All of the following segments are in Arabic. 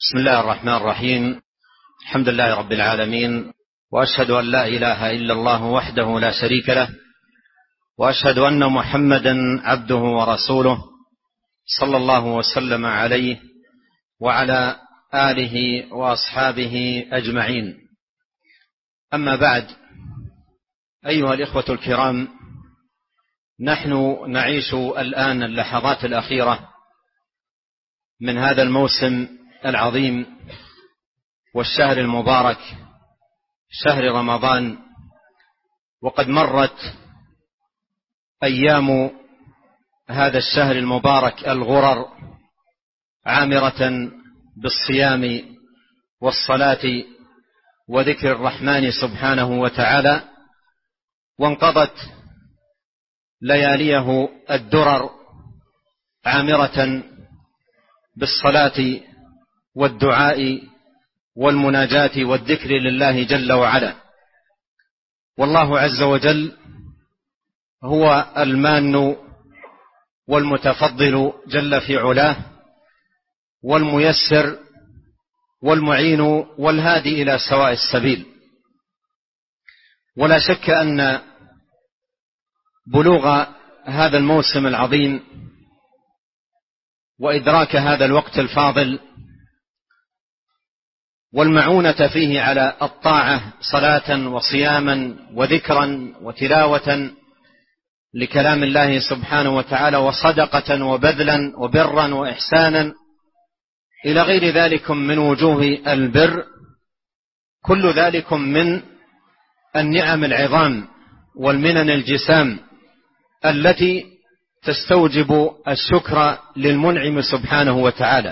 بسم الله الرحمن الرحيم. الحمد لله رب العالمين، وأشهد أن لا إله إلا الله وحده لا شريك له، وأشهد أن محمدا عبده ورسوله صلى الله وسلم عليه وعلى آله وأصحابه أجمعين. أما بعد، أيها الإخوة الكرام، نحن نعيش الآن اللحظات الأخيرة من هذا الموسم العظيم والشهر المبارك، شهر رمضان، وقد مرت أيام هذا الشهر المبارك الغرر عامرة بالصيام والصلاة وذكر الرحمن سبحانه وتعالى، وانقضت لياليه الدرر عامرة بالصلاة والدعاء والمناجاة والذكر لله جل وعلا. والله عز وجل هو المان والمتفضل جل في علاه، والميسر والمعين والهادي إلى سواء السبيل. ولا شك أن بلوغ هذا الموسم العظيم وإدراك هذا الوقت الفاضل والمعونة فيه على الطاعة صلاة وصياما وذكرا وتلاوة لكلام الله سبحانه وتعالى وصدقة وبذلا وبرا وإحسانا إلى غير ذلك من وجوه البر، كل ذلك من النعم العظام والمنن الجسام التي تستوجب الشكر للمنعم سبحانه وتعالى.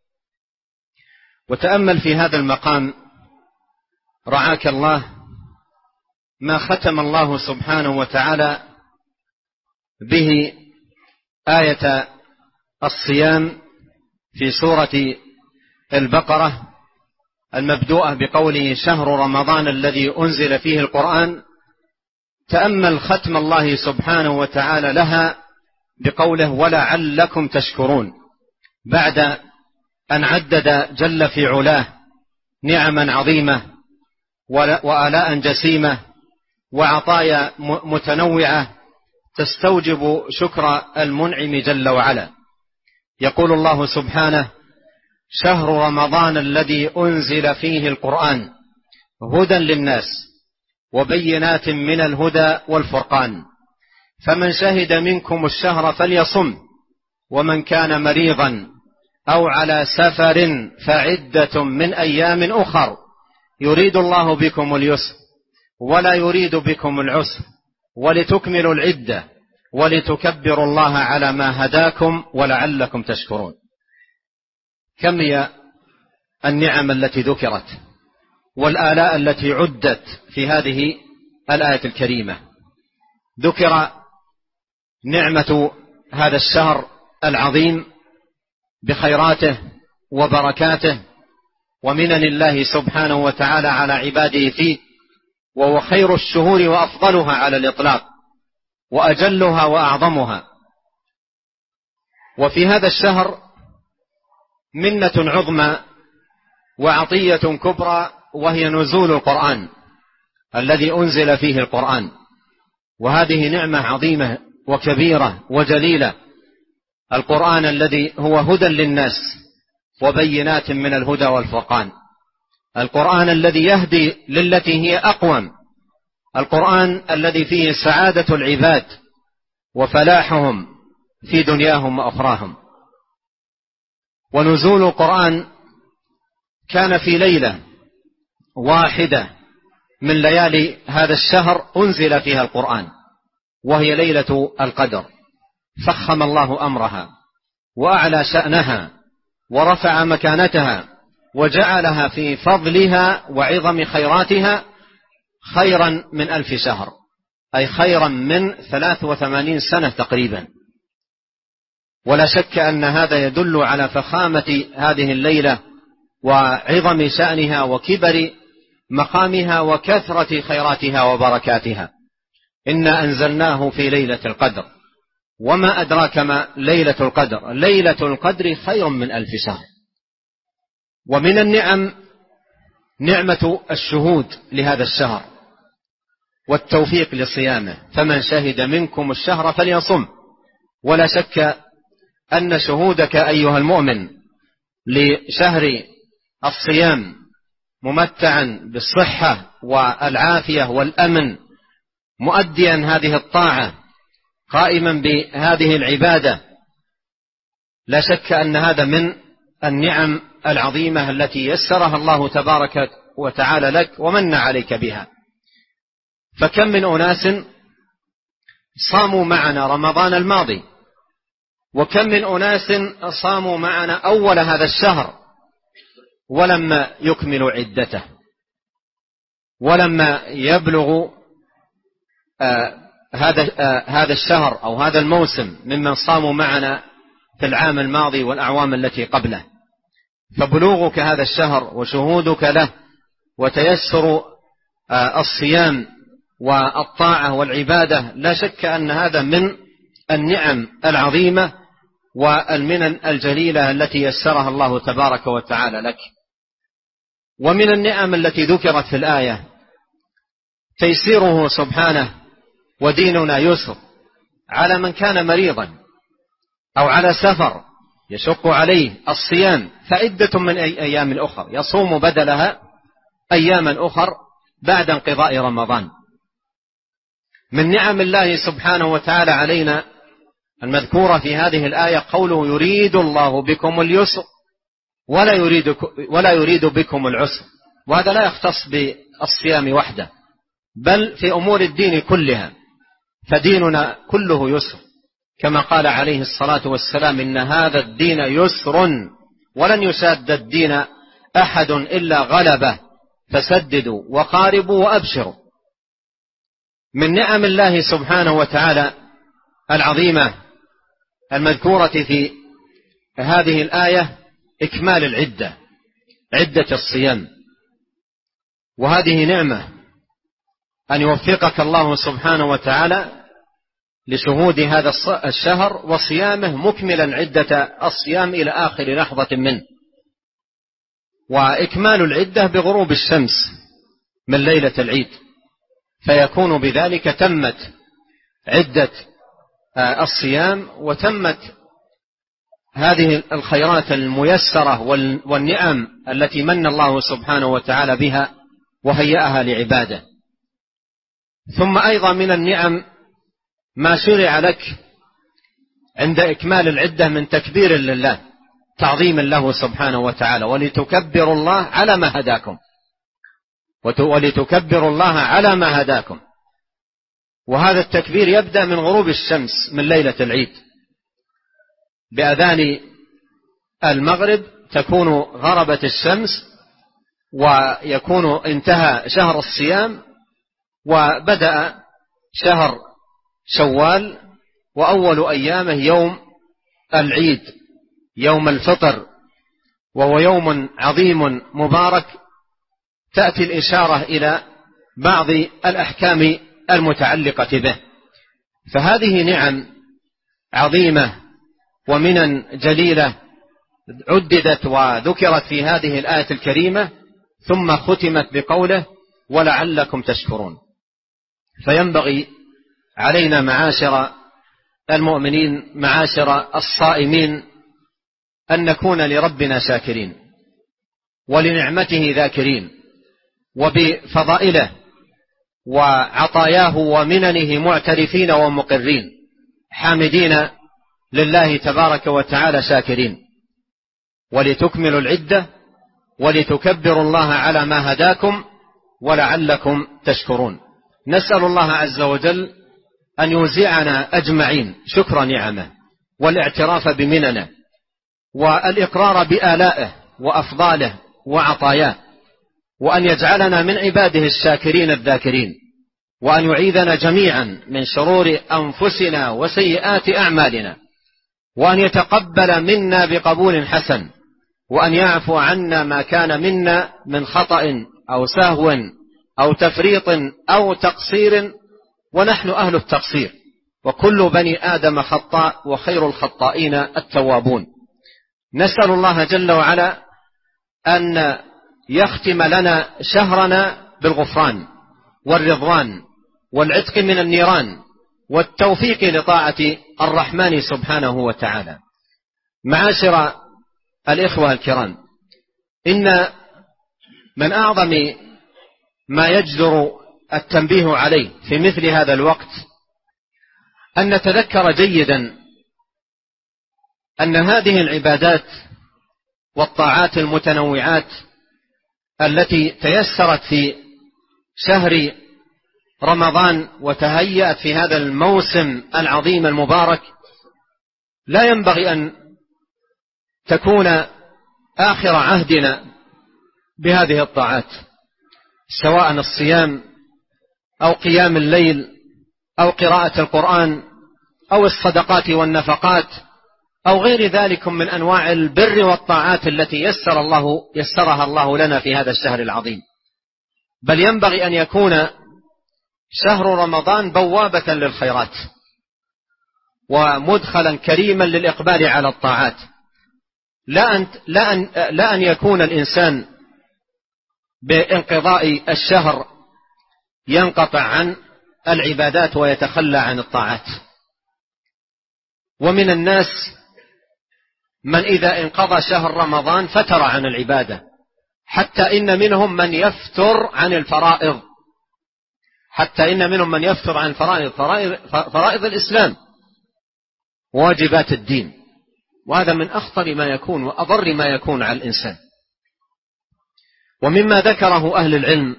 وتأمل في هذا المقام رعاك الله ما ختم الله سبحانه وتعالى به آية الصيام في سورة البقرة المبدوءة بقوله شهر رمضان الذي أنزل فيه القرآن. تأمل ختم الله سبحانه وتعالى لها بقوله ولعلكم تشكرون، بعد أن عدد جل في علاه نعما عظيمة وآلاء جسيمة وعطايا متنوعة تستوجب شكر المنعم جل وعلا. يقول الله سبحانه شهر رمضان الذي أنزل فيه القرآن هدى للناس وبينات من الهدى والفرقان، فمن شهد منكم الشهر فليصم، ومن كان مريضا أو على سفر فعدة من أيام أخر، يريد الله بكم اليسر ولا يريد بكم العسر ولتكملوا العدة ولتكبروا الله على ما هداكم ولعلكم تشكرون. كم هي النعم التي ذكرت والآلاء التي عدت في هذه الآية الكريمة. ذكر نعمة هذا الشهر العظيم بخيراته وبركاته ومنن الله سبحانه وتعالى على عباده فيه، وهو خير الشهور وأفضلها على الإطلاق وأجلها وأعظمها. وفي هذا الشهر منة عظمى وعطية كبرى، وهي نزول القرآن الذي أنزل فيه القرآن، وهذه نعمة عظيمة وكبيرة وجليلة. القرآن الذي هو هدى للناس وبينات من الهدى والفرقان، القرآن الذي يهدي للتي هي أقوم، القرآن الذي فيه سعادة العباد وفلاحهم في دنياهم وأخراهم. ونزول القرآن كان في ليلة واحدة من ليالي هذا الشهر أنزل فيها القرآن، وهي ليلة القدر، فخم الله أمرها وأعلى شأنها ورفع مكانتها وجعلها في فضلها وعظم خيراتها خيرا من 1000 شهر، أي خيرا من 83 سنة تقريبا. ولا شك أن هذا يدل على فخامة هذه الليلة وعظم شأنها وكبر مقامها وكثرة خيراتها وبركاتها. إنا أنزلناه في ليلة القدر، وما أدراك ما ليلة القدر، ليلة القدر خير من 1000 شهر. ومن النعم نعمة الشهود لهذا الشهر والتوفيق لصيامه، فمن شهد منكم الشهر فليصم. ولا شك أن شهودك أيها المؤمن لشهر الصيام ممتعا بالصحة والعافية والأمن، مؤديا هذه الطاعة، قائما بهذه العبادة، لا شك أن هذا من النعم العظيمة التي يسرها الله تبارك وتعالى لك ومن عليك بها. فكم من أناس صاموا معنا رمضان الماضي، وكم من أناس صاموا معنا أول هذا الشهر ولما يكملوا عدته، ولما يبلغ هذا الشهر أو هذا الموسم ممن صاموا معنا في العام الماضي والأعوام التي قبله. فبلوغك هذا الشهر وشهودك له وتيسر الصيام والطاعة والعبادة، لا شك أن هذا من النعم العظيمة والمنن الجليلة التي يسرها الله تبارك وتعالى لك. ومن النعم التي ذكرت في الآية تيسيره سبحانه، وديننا يسر على من كان مريضا أو على سفر يشق عليه الصيام، فعدة من أيام أخر يصوم بدلها أياما أخر بعد انقضاء رمضان. من نعم الله سبحانه وتعالى علينا المذكورة في هذه الآية قوله يريد الله بكم اليسر ولا يريد بكم العسر، وهذا لا يختص بالصيام وحده، بل في أمور الدين كلها، فديننا كله يسر، كما قال عليه الصلاة والسلام إن هذا الدين يسر ولن يشاد الدين أحد إلا غلبه فسددوا وقاربوا وأبشروا. من نعم الله سبحانه وتعالى العظيمة المذكورة في هذه الآية إكمال العدة، عدة الصيام، وهذه نعمة أن يوفقك الله سبحانه وتعالى لشهود هذا الشهر وصيامه مكملا عدة الصيام إلى آخر لحظة منه. وإكمال العدة بغروب الشمس من ليلة العيد، فيكون بذلك تمت عدة الصيام وتمت هذه الخيرات الميسرة والنعم التي من الله سبحانه وتعالى بها وهيأها لعباده. ثم أيضا من النعم ما شرع لك عند إكمال العدة من تكبير لله، تعظيم له سبحانه وتعالى، ولتكبروا الله على ما هداكم، ولتكبروا الله على ما هداكم. وهذا التكبير يبدأ من غروب الشمس من ليلة العيد، بأذان المغرب تكون غربت الشمس ويكون انتهى شهر الصيام، وبدأ شهر شوال، وأول أيامه يوم العيد يوم الفطر، وهو يوم عظيم مبارك تأتي الإشارة إلى بعض الأحكام المتعلقة به. فهذه نعم عظيمة ومنن جليلة عددت وذكرت في هذه الآية الكريمة، ثم ختمت بقوله ولعلكم تشكرون. فينبغي علينا معاشر المؤمنين معاشر الصائمين أن نكون لربنا شاكرين ولنعمته ذاكرين وبفضائله وعطاياه ومننه معترفين ومقرين، حامدين لله تبارك وتعالى شاكرين، ولتكملوا العدة ولتكبروا الله على ما هداكم ولعلكم تشكرون. نسأل الله عز وجل أن يوزعنا أجمعين شكر نعمه والاعتراف بمننه والإقرار بآلائه وأفضاله وعطاياه، وأن يجعلنا من عباده الشاكرين الذاكرين، وأن يعيذنا جميعا من شرور أنفسنا وسيئات أعمالنا، وأن يتقبل منا بقبول حسن، وأن يعفو عنا ما كان منا من خطأ أو سهو أو تفريط أو تقصير، ونحن أهل التقصير، وكل بني آدم خطاء وخير الخطائين التوابون. نسأل الله جل وعلا أن يختم لنا شهرنا بالغفران والرضوان والعتق من النيران والتوفيق لطاعة الرحمن سبحانه وتعالى. معاشر الإخوة الكرام، إن من أعظم ما يجدر التنبيه عليه في مثل هذا الوقت أن نتذكر جيدا أن هذه العبادات والطاعات المتنوعات التي تيسرت في شهر رمضان وتهيأت في هذا الموسم العظيم المبارك لا ينبغي أن تكون آخر عهدنا بهذه الطاعات، سواء الصيام أو قيام الليل أو قراءة القرآن أو الصدقات والنفقات أو غير ذلك من أنواع البر والطاعات التي يسرها الله لنا في هذا الشهر العظيم. بل ينبغي أن يكون شهر رمضان بوابة للخيرات ومدخلا كريما للإقبال على الطاعات، لا أن يكون الإنسان بانقضاء الشهر ينقطع عن العبادات ويتخلى عن الطاعات. ومن الناس من إذا انقضى شهر رمضان فتر عن العبادة، حتى إن منهم من يفتر عن الفرائض، فرائض الإسلام وواجبات الدين، وهذا من أخطر ما يكون وأضر ما يكون على الإنسان. ومما ذكره أهل العلم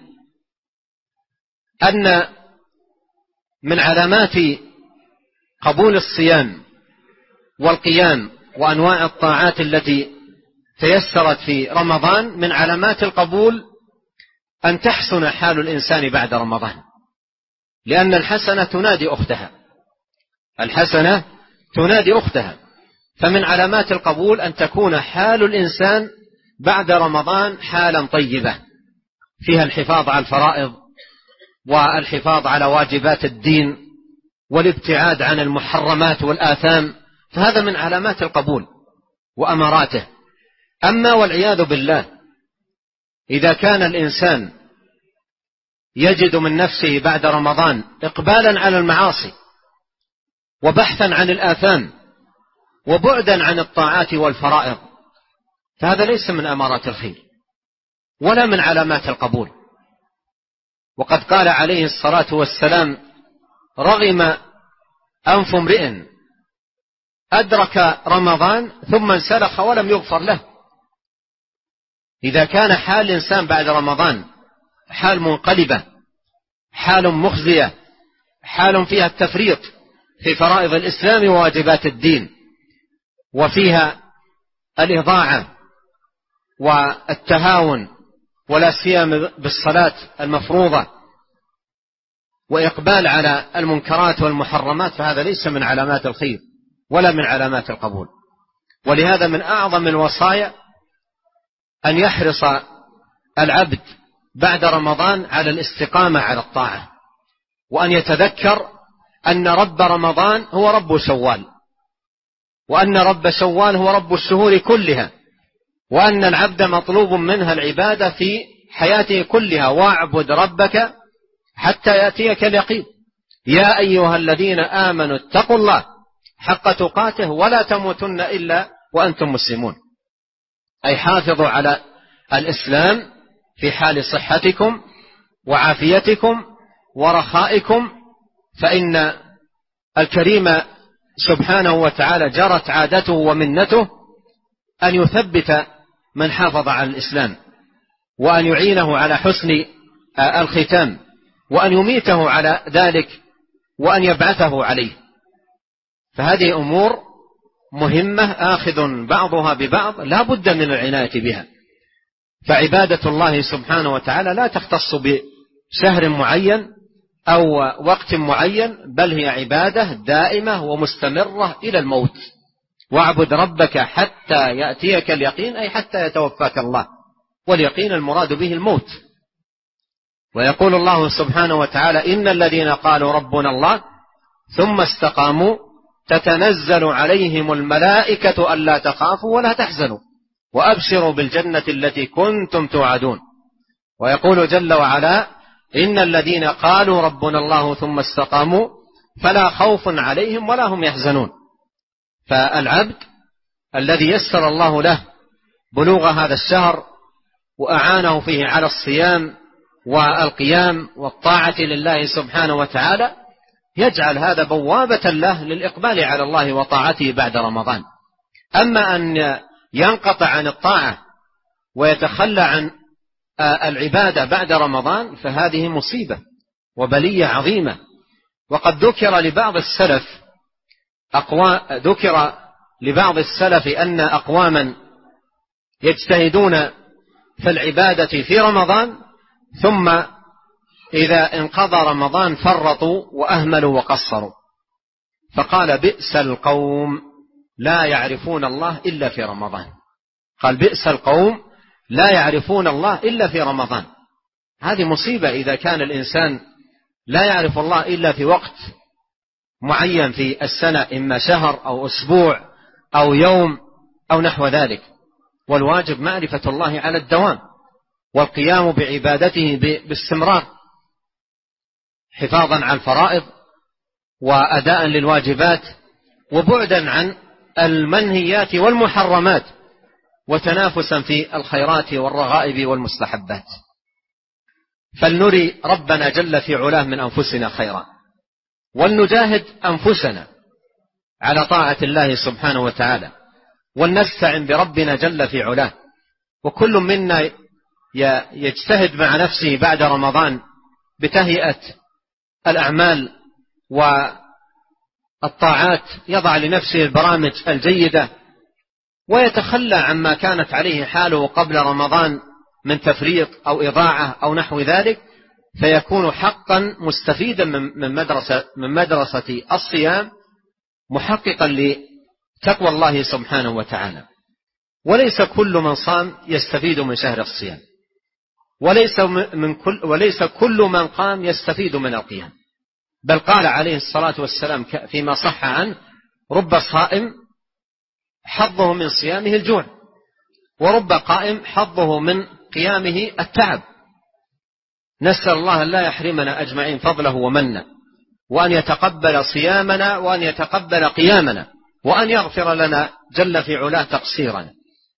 أن من علامات قبول الصيام والقيام وأنواع الطاعات التي تيسرت في رمضان، من علامات القبول أن تحسن حال الإنسان بعد رمضان، لأن الحسنة تنادي أختها. فمن علامات القبول أن تكون حال الإنسان بعد رمضان حالا طيبة فيها الحفاظ على الفرائض والحفاظ على واجبات الدين والابتعاد عن المحرمات والآثام، فهذا من علامات القبول وأماراته. أما والعياذ بالله إذا كان الإنسان يجد من نفسه بعد رمضان إقبالا على المعاصي وبحثا عن الآثام وبعدا عن الطاعات والفرائض، فهذا ليس من أمارات الخير ولا من علامات القبول. وقد قال عليه الصلاة والسلام: رغم أنف امرئ أدرك رمضان ثم انسلخ ولم يغفر له. إذا كان حال الإنسان بعد رمضان حال منقلبة، حال مخزية، حال فيها التفريط في فرائض الإسلام وواجبات الدين، وفيها الإضاعة والتهاون ولا سيما بالصلاة المفروضة وإقبال على المنكرات والمحرمات، فهذا ليس من علامات الخير ولا من علامات القبول. ولهذا من أعظم الوصايا أن يحرص العبد بعد رمضان على الاستقامة على الطاعة، وأن يتذكر أن رب رمضان هو رب شوال، وأن رب شوال هو رب الشهور كلها، وأن العبد مطلوب منها العبادة في حياته كلها: واعبد ربك حتى يأتيك اليقين يا أيها الذين آمنوا اتقوا الله حق تقاته ولا تموتن إلا وأنتم مسلمون. أي حافظوا على الإسلام في حال صحتكم وعافيتكم ورخائكم، فإن الكريم سبحانه وتعالى جرت عادته ومنته أن يثبت من حافظ على الإسلام، وأن يعينه على حسن الختام، وأن يميته على ذلك، وأن يبعثه عليه. فهذه أمور مهمة آخذ بعضها ببعض لا بد من العناية بها. فعبادة الله سبحانه وتعالى لا تختص بشهر معين أو وقت معين، بل هي عبادة دائمة ومستمرة إلى الموت. واعبد ربك حتى يأتيك اليقين، أي حتى يتوفاك الله، واليقين المراد به الموت. ويقول الله سبحانه وتعالى: إن الذين قالوا ربنا الله ثم استقاموا تتنزل عليهم الملائكة ألا تخافوا ولا تحزنوا وأبشروا بالجنة التي كنتم توعدون. ويقول جل وعلا: إن الذين قالوا ربنا الله ثم استقاموا فلا خوف عليهم ولا هم يحزنون. فالعبد الذي يسر الله له بلوغ هذا الشهر وأعانه فيه على الصيام والقيام والطاعة لله سبحانه وتعالى يجعل هذا بوابة له للإقبال على الله وطاعته بعد رمضان. أما أن ينقطع عن الطاعة ويتخلى عن العبادة بعد رمضان فهذه مصيبة وبلية عظيمة. وقد ذكر لبعض السلف أن أقواما يجتهدون في العبادة في رمضان ثم إذا انقضى رمضان فرطوا وأهملوا وقصروا، فقال: بئس القوم لا يعرفون الله إلا في رمضان. قال: بئس القوم لا يعرفون الله إلا في رمضان. هذه مصيبة إذا كان الإنسان لا يعرف الله إلا في وقت معين في السنة، إما شهر أو أسبوع أو يوم أو نحو ذلك. والواجب معرفة الله على الدوام والقيام بعبادته باستمرار، حفاظا على الفرائض وأداء للواجبات وبعدا عن المنهيات والمحرمات وتنافسا في الخيرات والرغائب والمستحبات. فلنري ربنا جل في علاه من أنفسنا خيرا، ولنجاهد أنفسنا على طاعة الله سبحانه وتعالى، ولنستعن بربنا جل في علاه. وكل منا يجتهد مع نفسه بعد رمضان بتهيئة الأعمال والطاعات، يضع لنفسه البرامج الجيدة ويتخلى عما كانت عليه حاله قبل رمضان من تفريط أو إضاعة أو نحو ذلك، فيكون حقا مستفيدا من مدرسة الصيام، محققا لتقوى الله سبحانه وتعالى. وليس كل من صام يستفيد من شهر الصيام، وليس كل من قام يستفيد من القيام. بل قال عليه الصلاة والسلام فيما صح عنه: رب صائم حظه من صيامه الجوع، ورب قائم حظه من قيامه التعب. نسأل الله أن لا يحرمنا أجمعين فضله ومنه، وأن يتقبل صيامنا وأن يتقبل قيامنا، وأن يغفر لنا جل في علاه تقصيرنا.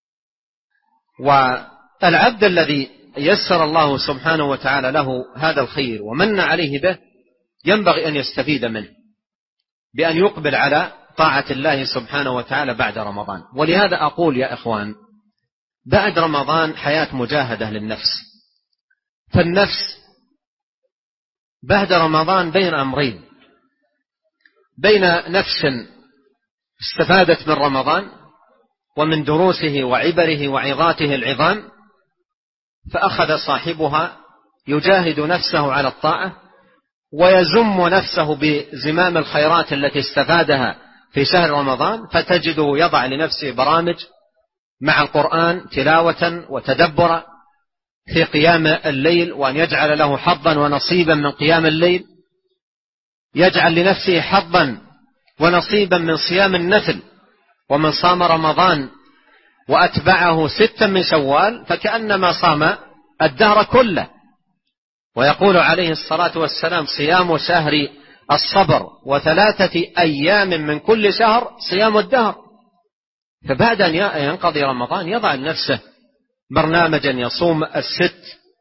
والعبد الذي يسر الله سبحانه وتعالى له هذا الخير ومن عليه به ينبغي أن يستفيد منه بأن يقبل على طاعة الله سبحانه وتعالى بعد رمضان. ولهذا أقول يا إخوان، بعد رمضان حياة مجاهدة للنفس. فالنفس بعد رمضان بين أمرين: بين نفس استفادت من رمضان ومن دروسه وعبره وعظاته العظام، فأخذ صاحبها يجاهد نفسه على الطاعة ويزم نفسه بزمام الخيرات التي استفادها في شهر رمضان، فتجده يضع لنفسه برامج مع القرآن تلاوة وتدبرا في قيام الليل، وأن يجعل له حظا ونصيبا من قيام الليل، يجعل لنفسه حظا ونصيبا من صيام النفل. ومن صام رمضان وأتبعه 6 من شوال فكأنما صام الدهر كله. ويقول عليه الصلاة والسلام: صيام شهر الصبر و3 أيام من كل شهر صيام الدهر. فبعد أن ينقضي رمضان يضع لنفسه برنامجا يصوم 6،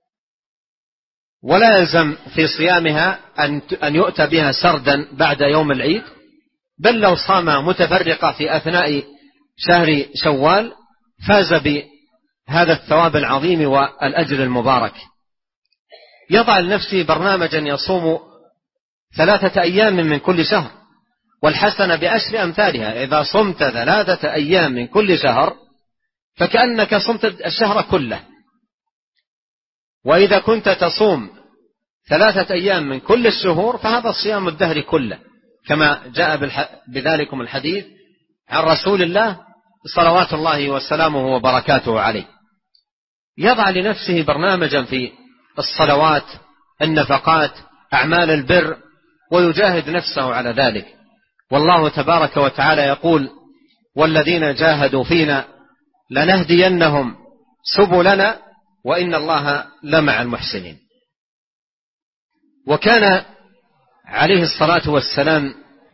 ولا يلزم في صيامها أن يؤتى بها سردا بعد يوم العيد، بل لو صام متفرقة في أثناء شهر شوال فاز بهذا الثواب العظيم والأجر المبارك. يضع لنفسه برنامجا يصوم 3 أيام من كل شهر، والحسنة ب10 أمثالها. إذا صمت 3 أيام من كل شهر فكأنك صمت الشهر كله. وإذا كنت تصوم 3 أيام من كل الشهور فهذا صيام الدهر كله، كما جاء بذلكم الحديث عن رسول الله صلوات الله وسلامه وبركاته عليه. يضع لنفسه برنامجا في الصلوات، النفقات، أعمال البر، ويجاهد نفسه على ذلك. والله تبارك وتعالى يقول: والذين جاهدوا فينا لنهدينهم سبلنا وإن الله لمع المحسنين. وكان عليه الصلاة والسلام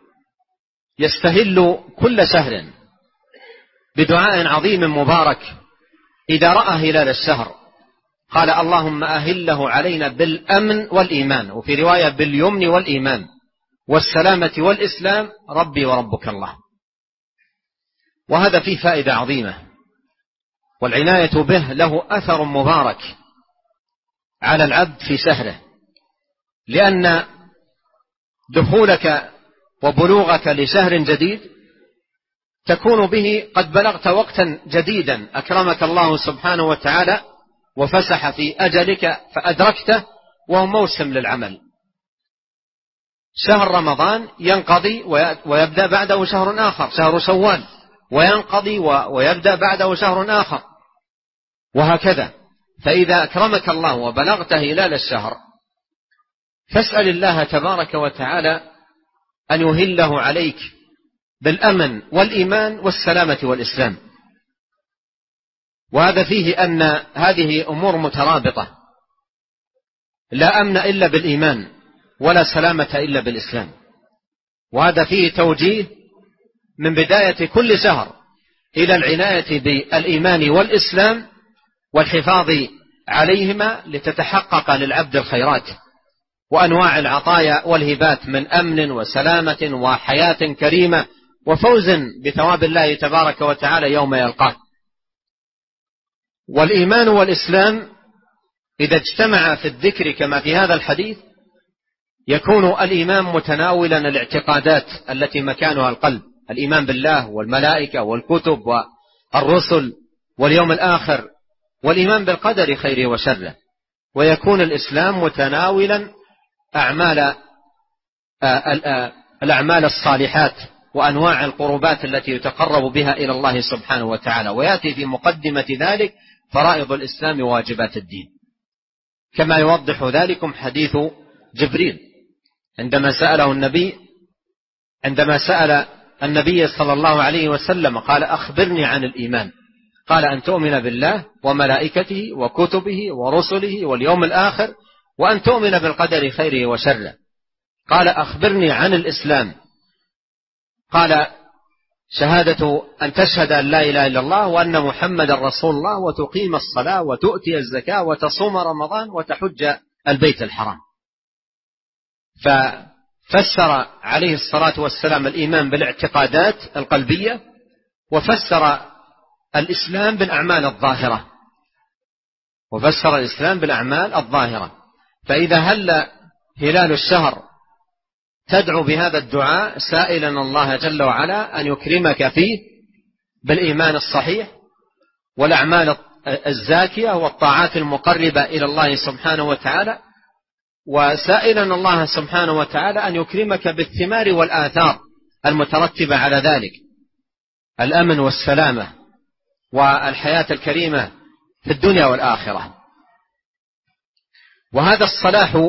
يستهل كل شهر بدعاء عظيم مبارك إذا رأى هلال الشهر، قال اللهم أهله علينا بالأمن والإيمان، وفي رواية باليمن والإيمان والسلامة والإسلام ربي وربك الله. وهذا فيه فائدة عظيمة، والعناية به له أثر مبارك على العبد في شهره، لأن دخولك وبلوغك لشهر جديد تكون به قد بلغت وقتا جديدا أكرمك الله سبحانه وتعالى وفسح في أجلك فأدركته، وهو موسم للعمل. شهر رمضان ينقضي ويبدأ بعده شهر آخر، شهر شوال، وينقضي ويبدأ بعده شهر آخر، وهكذا. فإذا أكرمك الله وبلغت هلال الشهر فاسأل الله تبارك وتعالى أن يهله عليك بالأمن والإيمان والسلامة والإسلام. وهذا فيه أن هذه أمور مترابطة، لا أمن إلا بالإيمان ولا سلامة إلا بالإسلام. وهذا فيه توجيه من بداية كل شهر إلى العناية بالإيمان والإسلام والحفاظ عليهما لتتحقق للعبد الخيرات وأنواع العطايا والهبات من أمن وسلامة وحياة كريمة وفوز بثواب الله تبارك وتعالى يوم يلقاه. والإيمان والإسلام إذا اجتمع في الذكر كما في هذا الحديث يكون الإيمان متناولا الاعتقادات التي مكانها القلب، الإيمان بالله والملائكة والكتب والرسل واليوم الآخر والإيمان بالقدر خيره وشره. ويكون الإسلام متناولا الأعمال الصالحات وأنواع القربات التي يتقرب بها إلى الله سبحانه وتعالى. ويأتي في مقدمة ذلك فرائض الإسلام وواجبات الدين، كما يوضح ذلكم حديث جبريل عندما سأل النبي صلى الله عليه وسلم قال أخبرني عن الإيمان، قال أن تؤمن بالله وملائكته وكتبه ورسله واليوم الآخر وأن تؤمن بالقدر خيره وشره. قال أخبرني عن الإسلام، قال شهادة أن تشهد أن لا إله إلا الله وأن محمد رسول الله وتقيم الصلاة وتؤتي الزكاة وتصوم رمضان وتحج البيت الحرام. ففسر عليه الصلاة والسلام الإيمان بالاعتقادات القلبية، وفسر الإسلام بالأعمال الظاهرة. فإذا هل هلال الشهر تدعو بهذا الدعاء سائلا الله جل وعلا أن يكرمك فيه بالإيمان الصحيح والأعمال الزاكية والطاعات المقربة إلى الله سبحانه وتعالى، وسائلا الله سبحانه وتعالى أن يكرمك بالثمار والآثار المترتبة على ذلك، الأمن والسلامة والحياة الكريمة في الدنيا والآخرة. وهذا الصلاح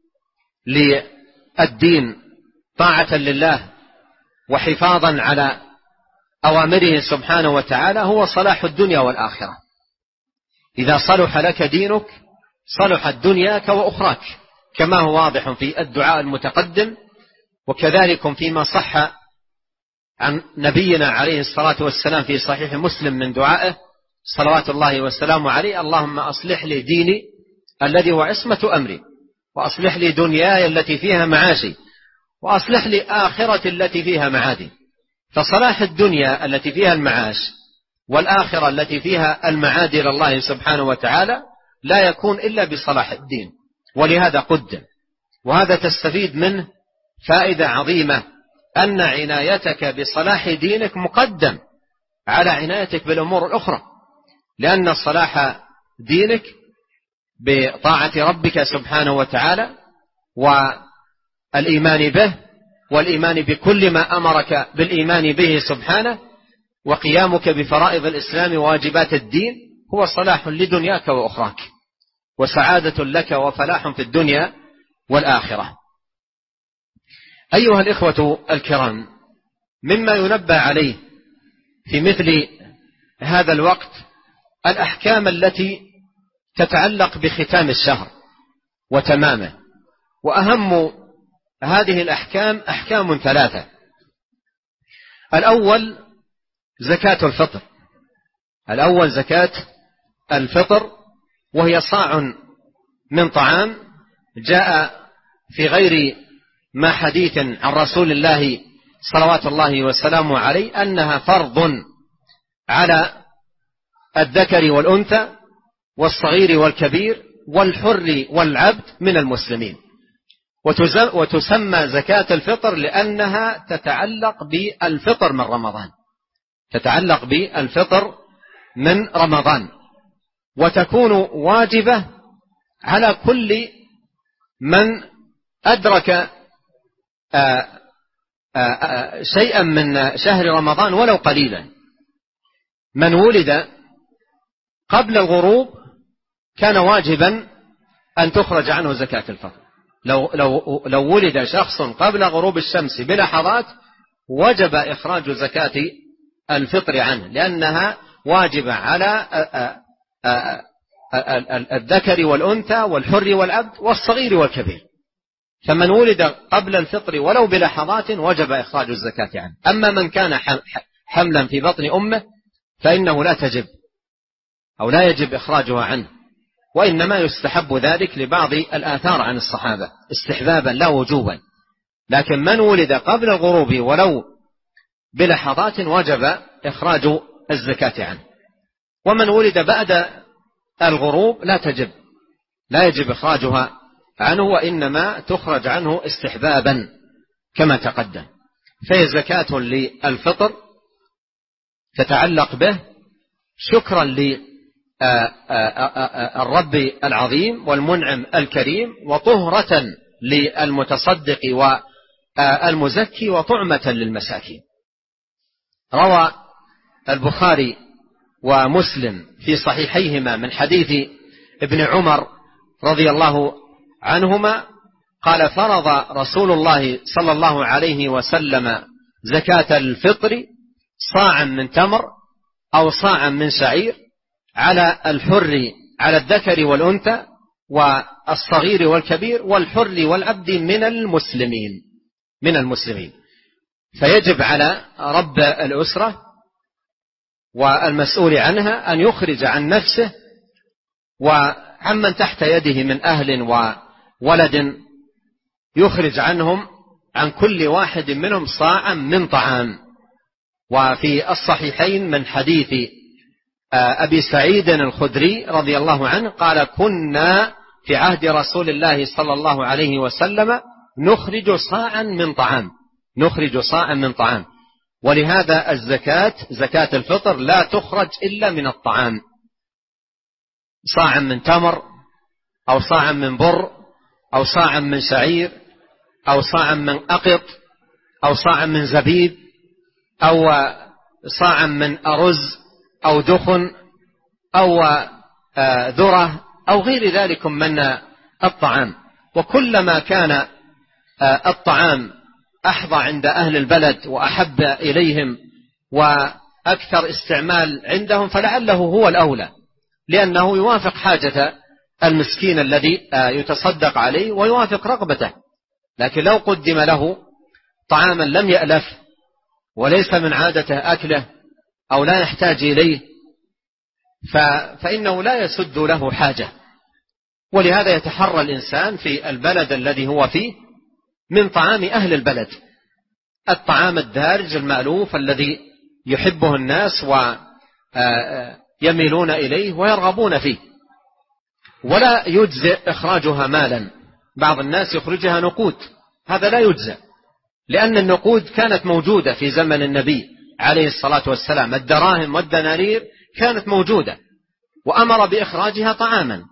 للدين طاعة لله وحفاظا على أوامره سبحانه وتعالى هو صلاح الدنيا والآخرة. إذا صلح لك دينك صلحت دنياك وأخراك، كما هو واضح في الدعاء المتقدم، وكذلك فيما صح عن نبينا عليه الصلاة والسلام في صحيح مسلم من دعائه صلوات الله والسلامه عليه: اللهم أصلح لي ديني الذي هو عصمة أمري، وأصلح لي دنياي التي فيها معاشي، وأصلح لي آخرة التي فيها معادي. فصلاح الدنيا التي فيها المعاش والآخرة التي فيها المعادي لله سبحانه وتعالى لا يكون إلا بصلاح الدين، ولهذا قدم. وهذا تستفيد منه فائدة عظيمة، أن عنايتك بصلاح دينك مقدم على عنايتك بالأمور الأخرى، لأن صلاح دينك بطاعة ربك سبحانه وتعالى والإيمان به والإيمان بكل ما أمرك بالإيمان به سبحانه وقيامك بفرائض الإسلام وواجبات الدين هو صلاح لدنياك وأخراك وسعادة لك وفلاح في الدنيا والآخرة. أيها الإخوة الكرام، مما ينبه عليه في مثل هذا الوقت الأحكام التي تتعلق بختام الشهر وتمامه. وأهم هذه الأحكام أحكام ثلاثة. الأول زكاة الفطر، الأول زكاة الفطر، وهي صاع من طعام. جاء في غير ما حديث عن رسول الله صلوات الله وسلامه عليه أنها فرض على الذكر والأنثى والصغير والكبير والحر والعبد من المسلمين. وتسمى زكاة الفطر لأنها تتعلق بالفطر من رمضان، تتعلق بالفطر من رمضان، وتكون واجبة على كل من أدرك شيئا من شهر رمضان ولو قليلا. من ولد قبل الغروب كان واجبا أن تخرج عنه زكاة الفطر. لو ولد شخص قبل غروب الشمس بلحظات وجب إخراج زكاة الفطر عنه، لأنها واجبة على الذكر والأنثى والحر والعبد والصغير والكبير. فمن ولد قبل الفطر ولو بلحظات وجب إخراج الزكاة عنه. أما من كان حملا في بطن أمه فإنه لا تجب أو لا يجب إخراجها عنه، وإنما يستحب ذلك لبعض الآثار عن الصحابة استحبابا لا وجوبا. لكن من ولد قبل الغروب ولو بلحظات وجب إخراج الزكاة عنه. ومن ولد بعد الغروب لا يجب إخراجها عنه، وإنما تخرج عنه استحبابا كما تقدم. فهي زكاة للفطر تتعلق به شكرا للرب العظيم والمنعم الكريم، وطهرة للمتصدق والمزكي، وطعمة للمساكين. روى البخاري ومسلم في صحيحيهما من حديث ابن عمر رضي الله عنهما قال: فرض رسول الله صلى الله عليه وسلم زكاة الفطر صاعا من تمر أو صاعا من شعير على الحر، على الذكر والأنثى والصغير والكبير والحر والعبد من المسلمين. فيجب على رب الأسرة والمسؤول عنها أن يخرج عن نفسه وعمن تحت يده من أهل وولد، يخرج عنهم عن كل واحد منهم صاعا من طعام. وفي الصحيحين من حديث أبي سعيد الخدري رضي الله عنه قال: كنا في عهد رسول الله صلى الله عليه وسلم نخرج صاعا من طعام. ولهذا زكاة الفطر لا تخرج إلا من الطعام، صاعا من تمر أو صاعا من بر أو صاعا من شعير أو صاعا من أقط أو صاعا من زبيب أو صاعا من أرز أو دخن أو ذرة أو غير ذلك من الطعام. وكلما كان الطعام أحظى عند أهل البلد وأحب إليهم وأكثر استعمال عندهم فلعله هو الأولى، لأنه يوافق حاجة المسكين الذي يتصدق عليه ويوافق رغبته. لكن لو قدم له طعاما لم يألف وليس من عادته أكله أو لا يحتاج إليه فإنه لا يسد له حاجة. ولهذا يتحرى الإنسان في البلد الذي هو فيه من طعام أهل البلد، الطعام الدارج المألوف الذي يحبه الناس ويميلون إليه ويرغبون فيه. ولا يجزئ إخراجها مالا، بعض الناس يخرجها نقود، هذا لا يجزئ، لأن النقود كانت موجودة في زمن النبي عليه الصلاة والسلام، الدراهم والدنانير كانت موجودة وأمر بإخراجها طعاما.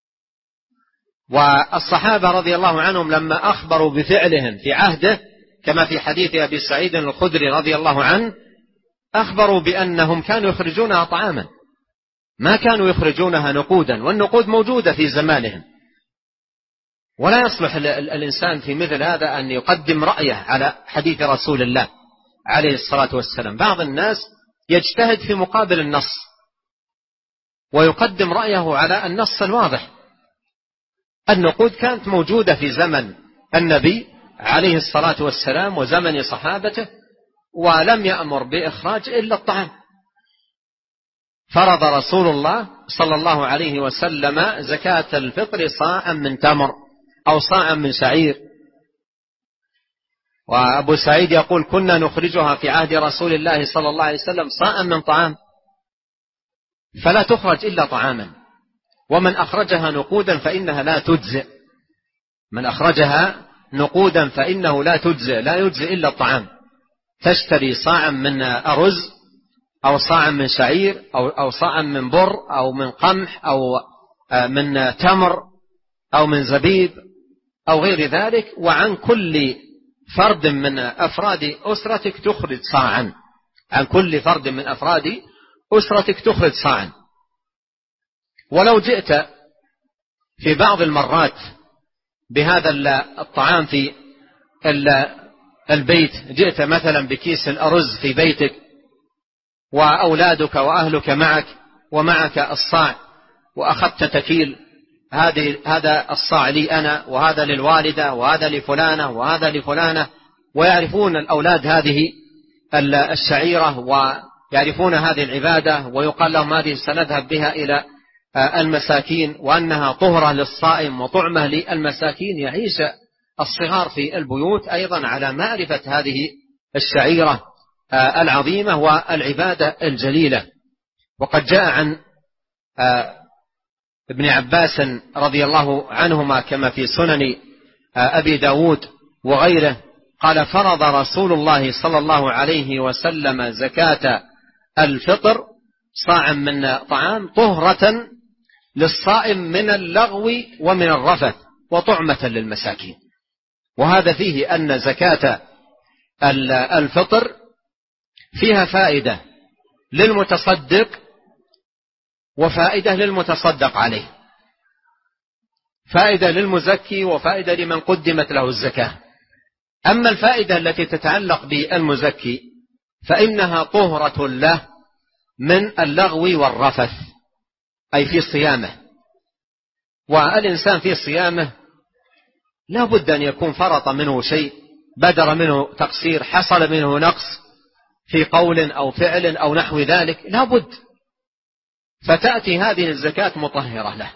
والصحابة رضي الله عنهم لما أخبروا بفعلهم في عهده كما في حديث أبي سعيد الخدري رضي الله عنه، أخبروا بأنهم كانوا يخرجونها طعاما، ما كانوا يخرجونها نقودا، والنقود موجودة في زمانهم. ولا يصلح الإنسان في مثل هذا أن يقدم رأيه على حديث رسول الله عليه الصلاة والسلام. بعض الناس يجتهد في مقابل النص ويقدم رأيه على النص الواضح. النقود كانت موجودة في زمن النبي عليه الصلاة والسلام وزمن صحابته، ولم يأمر بإخراج إلا الطعام. فرض رسول الله صلى الله عليه وسلم زكاة الفطر صاعا من تمر أو صاعا من شعير. وأبو سعيد يقول: كنا نخرجها في عهد رسول الله صلى الله عليه وسلم صاعا من طعام، فلا تخرج إلا طعاما. ومن أخرجها نقودا فإنها لا تجزئ، من أخرجها نقودا فإنه لا تجزئ، لا يجزئ إلا الطعام. تشتري صاعا من أرز أو صاعا من شعير أو صاعا من بر أو من قمح أو من تمر أو من زبيب أو غير ذلك، وعن كل فرد من أفراد أسرتك تخرج صاعا، عن كل فرد من أفراد أسرتك تخرج صاعا. ولو جئت في بعض المرات بهذا الطعام في البيت، جئت مثلا بكيس الأرز في بيتك وأولادك وأهلك معك ومعك الصاع، وأخذت تكيل، هذا الصاع لي أنا وهذا للوالدة وهذا لفلانة وهذا لفلانة، ويعرفون الأولاد هذه الشعيرة ويعرفون هذه العبادة، ويقال لهم هذه سنذهب بها إلى المساكين وأنها طهرة للصائم وطعمة للمساكين. يعيش الصغار في البيوت أيضا على معرفة هذه الشعيرة العظيمة والعبادة الجليلة. وقد جاء عن ابن عباس رضي الله عنهما كما في سنن أبي داود وغيره قال: فرض رسول الله صلى الله عليه وسلم زكاة الفطر صاعا من طعام طهرة للصائم من اللغو ومن الرفث وطعمة للمساكين. وهذا فيه أن زكاة الفطر فيها فائدة للمتصدق وفائدة للمتصدق عليه، فائدة للمزكي وفائدة لمن قدمت له الزكاة. أما الفائدة التي تتعلق بالمزكي فإنها طهرة له من اللغو والرفث، أي في صيامه. والإنسان في صيامه لا بد أن يكون فرط منه شيء، بدر منه تقصير، حصل منه نقص في قول أو فعل أو نحو ذلك، لا بد. فتأتي هذه الزكاة مطهرة له،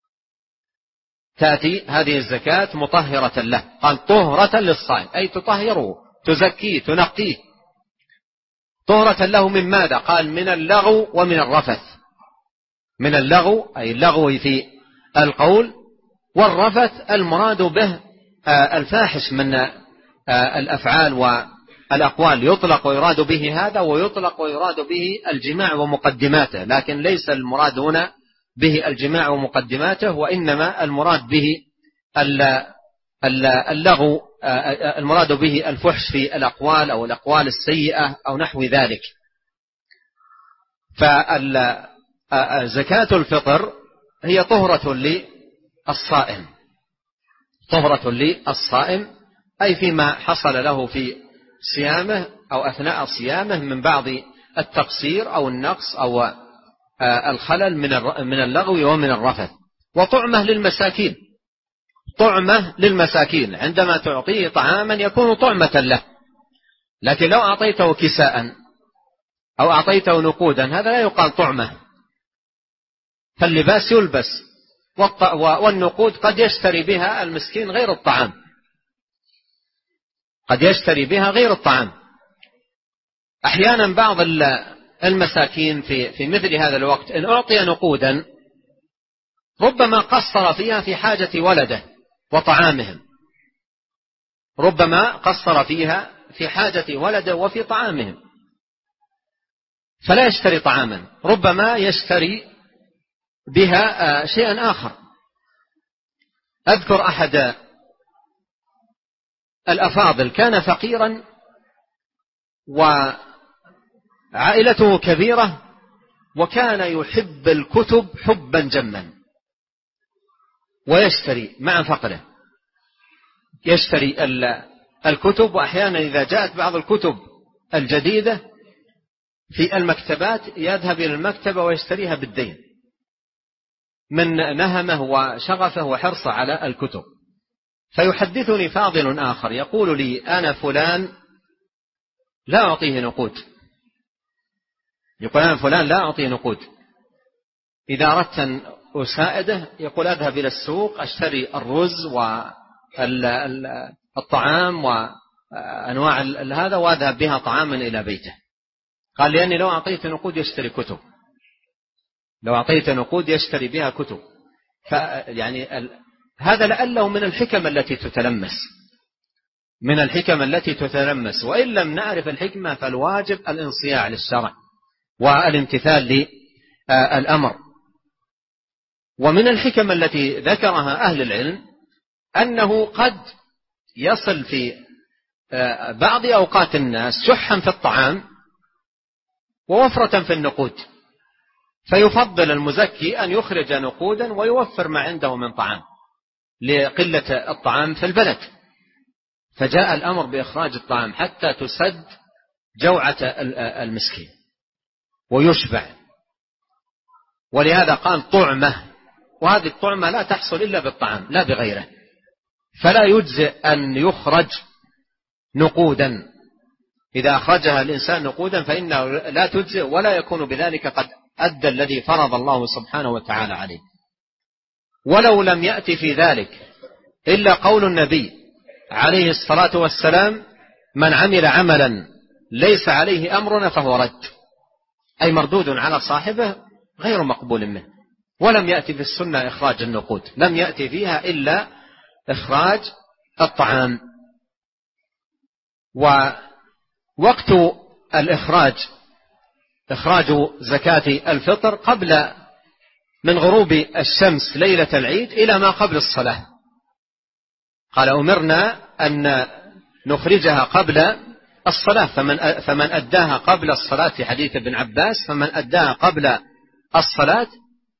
تأتي هذه الزكاة مطهرة له. قال: طهرة للصائم، أي تطهره، تزكيه، تنقيه. طهرة له من ماذا؟ قال: من اللغو ومن الرفث. من اللغو أي اللغو في القول، والرفث المراد به الفاحش من الأفعال والأقوال. يطلق ويراد به هذا، ويطلق ويراد به الجماع ومقدماته، لكن ليس المراد هنا به الجماع ومقدماته، وإنما المراد به اللغو، المراد به الفحش في الأقوال أو الأقوال السيئة أو نحو ذلك. فزكاة الفطر هي طهرة للصائم، طهرة للصائم، أي فيما حصل له في صيامه أو أثناء صيامه من بعض التقصير أو النقص أو الخلل من اللغو ومن الرفث. وطعمة للمساكين، طعمة للمساكين، عندما تعطيه طعاما يكون طعمة له. لكن لو أعطيته كساء أو أعطيته نقودا هذا لا يقال طعمة، فاللباس يلبس، والنقود قد يشتري بها المسكين غير الطعام، قد يشتري بها غير الطعام. أحيانا بعض المساكين في مثل هذا الوقت إن أعطي نقودا ربما قصر فيها في حاجة ولده وطعامهم، ربما قصر فيها في حاجة ولده وفي طعامهم، فلا يشتري طعاما، ربما يشتري بها شيئا آخر. أذكر أحد الأفاضل كان فقيرا وعائلته كبيرة، وكان يحب الكتب حبا جما، ويشتري مع فقره، يشتري الكتب. وأحيانا إذا جاءت بعض الكتب الجديدة في المكتبات يذهب إلى المكتبة ويشتريها بالدين من نهمه وشغفه وحرصه على الكتب. فيحدثني فاضل آخر يقول لي: أنا فلان لا أعطيه نقود. يقول: أنا فلان لا أعطيه نقود، إذا أردت أن أساعده يقول أذهب إلى السوق أشتري الرز والطعام وأنواع هذا وأذهب بها طعاما إلى بيته. قال: لأني لو أعطيت نقود يشتري كتب، لو أعطيت نقود يشتري بها كتب. يعني هذا لعله من الحكم التي تتلمس، من الحكم التي تتلمس، وإن لم نعرف الحكمة فالواجب الانصياع للشرع والامتثال للأمر. ومن الحكم التي ذكرها أهل العلم أنه قد يصل في بعض أوقات الناس شحا في الطعام ووفرة في النقود، فيفضل المزكي أن يخرج نقودا ويوفر ما عنده من طعام لقلة الطعام في البلد. فجاء الأمر بإخراج الطعام حتى تسد جوعة المسكين ويشبع. ولهذا قال طعمة، وهذه الطعمة لا تحصل إلا بالطعام لا بغيره، فلا يجزئ أن يخرج نقودا. إذا أخرجها الإنسان نقودا فإنه لا تجزئ ولا يكون بذلك قد أدى الذي فرض الله سبحانه وتعالى عليه. ولو لم يأتي في ذلك إلا قول النبي عليه الصلاة والسلام: من عمل عملا ليس عليه أمرنا فهو رد، أي مردود على صاحبه غير مقبول منه. ولم يأتي في السنة إخراج النقود، لم يأتي فيها إلا إخراج الطعام. ووقت الإخراج إخراج زكاة الفطر قبل من غروب الشمس ليلة العيد إلى ما قبل الصلاة. قال: أمرنا أن نخرجها قبل الصلاة، فمن أداها قبل الصلاة في حديث ابن عباس، فمن أداها قبل الصلاة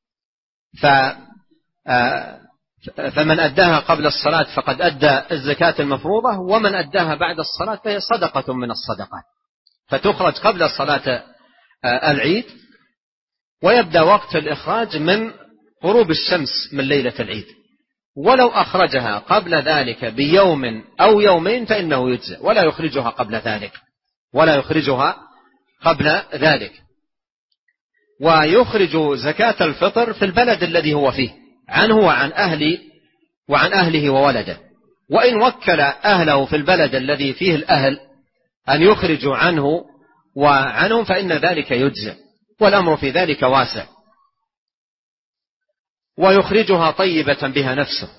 فمن أداها قبل الصلاة فقد أدى الزكاة المفروضة، ومن أداها بعد الصلاة فهي صدقة من الصدقات، فتخرج قبل صلاة العيد. ويبدأ وقت الإخراج من غروب الشمس من ليلة العيد. ولو أخرجها قبل ذلك بيوم أو يومين فإنه يجزئ، ولا يخرجها قبل ذلك، ولا يخرجها قبل ذلك. ويخرج زكاة الفطر في البلد الذي هو فيه عنه وعن أهله وولده. وإن وكل أهله في البلد الذي فيه الأهل أن يخرجوا عنه وعنهم فإن ذلك يجزئ، والأمر في ذلك واسع. ويخرجها طيبة بها نفسه،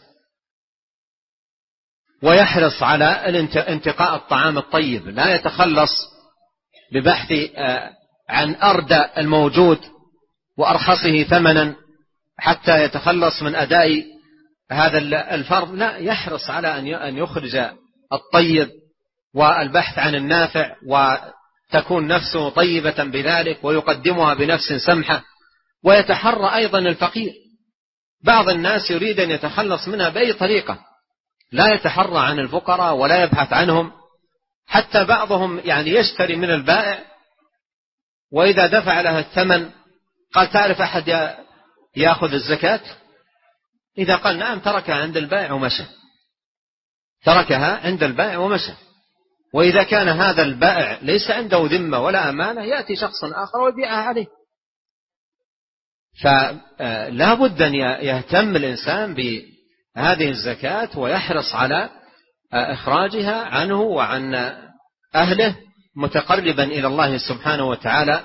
ويحرص على انتقاء الطعام الطيب، لا يتخلص ببحث عن أردى الموجود وأرخصه ثمنا حتى يتخلص من أداء هذا الفرض، لا، يحرص على أن يخرج الطيب والبحث عن النافع، وتكون نفسه طيبة بذلك ويقدمها بنفس سمحة. ويتحرى أيضا الفقير، بعض الناس يريد أن يتخلص منها بأي طريقة، لا يتحرى عن الفقراء ولا يبحث عنهم. حتى بعضهم يعني يشتري من البائع، وإذا دفع لها الثمن قال: تعرف أحد يأخذ الزكاة؟ إذا قال نعم تركها عند البائع ومشى، تركها عند البائع ومشى. وإذا كان هذا البائع ليس عنده ذمة ولا أمانة يأتي شخص آخر ويبيعها عليه. فلا بد أن يهتم الإنسان بهذه الزكاة ويحرص على إخراجها عنه وعن أهله، متقربا إلى الله سبحانه وتعالى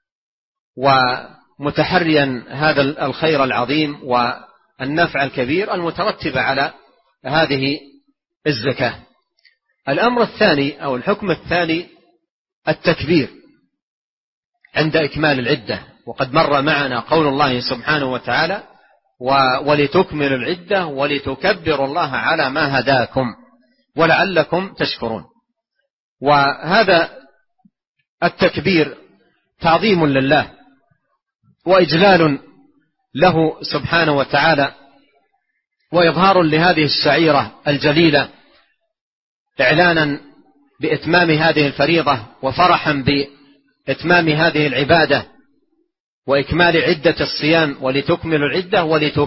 ومتحريا هذا الخير العظيم والنفع الكبير المترتب على هذه الزكاة. الأمر الثاني أو الحكم الثاني التكبير عند إكمال العدة. وقد مر معنا قول الله سبحانه وتعالى: ولتكملوا العدة ولتكبروا الله على ما هداكم ولعلكم تشكرون. وهذا التكبير تعظيم لله وإجلال له سبحانه وتعالى، وإظهار لهذه الشعيرة الجليلة، إعلانا بإتمام هذه الفريضة وفرحا إتمام هذه العبادة وإكمال عدة الصيام ولتكملوا العدة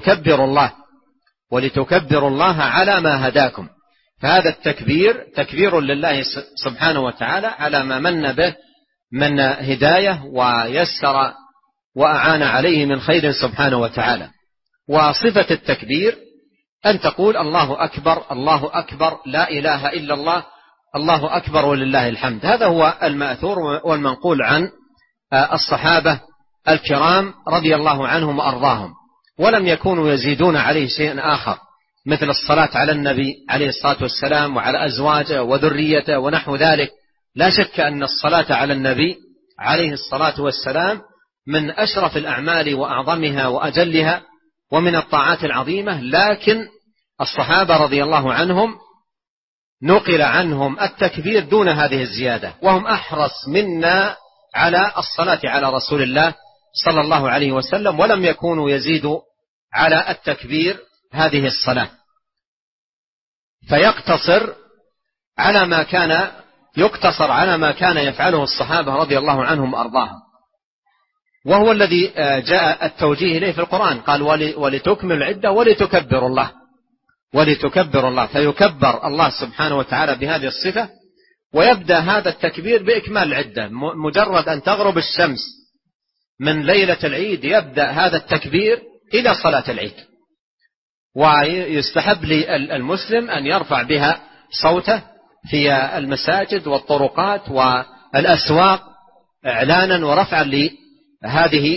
ولتكبروا الله على ما هداكم. فهذا التكبير تكبير لله سبحانه وتعالى على ما من به من هداية ويسر وأعان عليه من خير سبحانه وتعالى. وصفة التكبير أن تقول الله أكبر الله أكبر لا إله إلا الله الله أكبر ولله الحمد. هذا هو المأثور والمنقول عن الصحابة الكرام رضي الله عنهم وأرضاهم، ولم يكونوا يزيدون عليه شيئا آخر مثل الصلاة على النبي عليه الصلاة والسلام وعلى أزواجه وذريته ونحو ذلك. لا شك أن الصلاة على النبي عليه الصلاة والسلام من أشرف الأعمال وأعظمها وأجلها ومن الطاعات العظيمة، لكن الصحابة رضي الله عنهم نقل عنهم التكبير دون هذه الزيادة، وهم أحرص منا على الصلاة على رسول الله صلى الله عليه وسلم، ولم يكونوا يزيدوا على التكبير هذه الصلاة. فيقتصر على ما كان يفعله الصحابة رضي الله عنهم وأرضاهم، وهو الذي جاء التوجيه إليه في القرآن. قال ولتكمل العدة ولتكبروا الله، فيكبر الله سبحانه وتعالى بهذه الصفة. ويبدأ هذا التكبير بإكمال العدة، مجرد أن تغرب الشمس من ليلة العيد يبدأ هذا التكبير إلى صلاة العيد. ويستحب للمسلم أن يرفع بها صوته في المساجد والطرقات والأسواق إعلانا ورفعا لهذه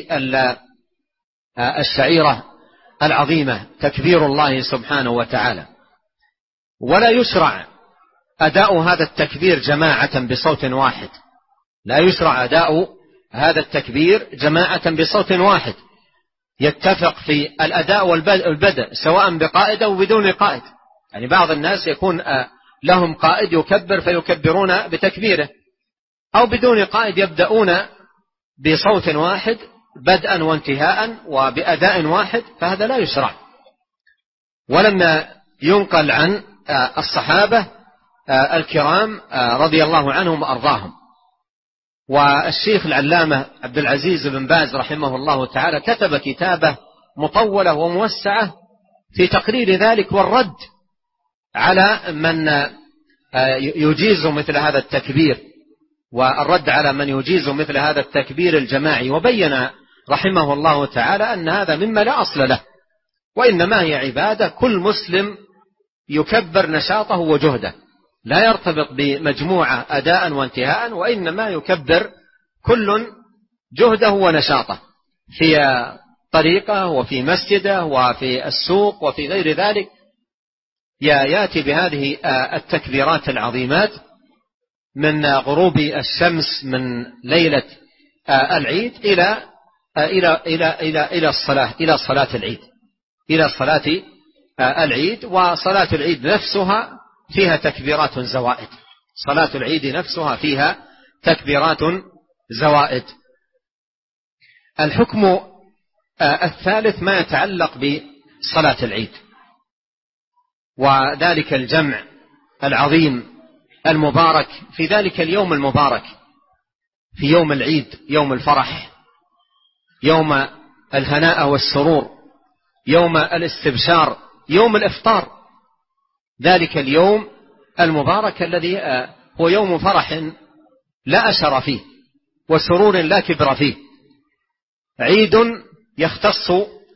الشعيرة العظيمة تكبير الله سبحانه وتعالى. ولا يشرع أداء هذا التكبير جماعة بصوت واحد، لا يشرع أداء هذا التكبير جماعة بصوت واحد، يتفق في الأداء والبدء سواء بقائد أو بدون قائد. يعني بعض الناس يكون لهم قائد يكبر فيكبرون بتكبيره، أو بدون قائد يبدأون بصوت واحد بدءا وانتهاء وبأداء واحد، فهذا لا يشرع. ولما ينقل عن الصحابة الكرام رضي الله عنهم وأرضاهم. والشيخ العلامة عبد العزيز بن باز رحمه الله تعالى كتب كتابة مطولة وموسعة في تقرير ذلك والرد على من يجيز مثل هذا التكبير، والرد على من يجيز مثل هذا التكبير الجماعي. وبين رحمه الله تعالى أن هذا مما لا أصل له، وإنما هي عبادة كل مسلم يكبر نشاطه وجهده، لا يرتبط بمجموعة أداء وانتهاء، وإنما يكبر كل جهده ونشاطه في طريقه وفي مسجده وفي السوق وفي غير ذلك، يأتي بهذه التكبيرات العظيمات من غروب الشمس من ليلة العيد إلى صلاة العيد. وصلاة العيد نفسها فيها تكبيرات زوائد، صلاة العيد نفسها فيها تكبيرات زوائد. الحكم الثالث ما يتعلق بصلاة العيد، وذلك الجمع العظيم المبارك في ذلك اليوم المبارك، في يوم العيد، يوم الفرح، يوم الهناء والسرور، يوم الاستبشار، يوم الإفطار. ذلك اليوم المبارك الذي هو يوم فرح لا أشر فيه وسرور لا كبر فيه، عيد يختص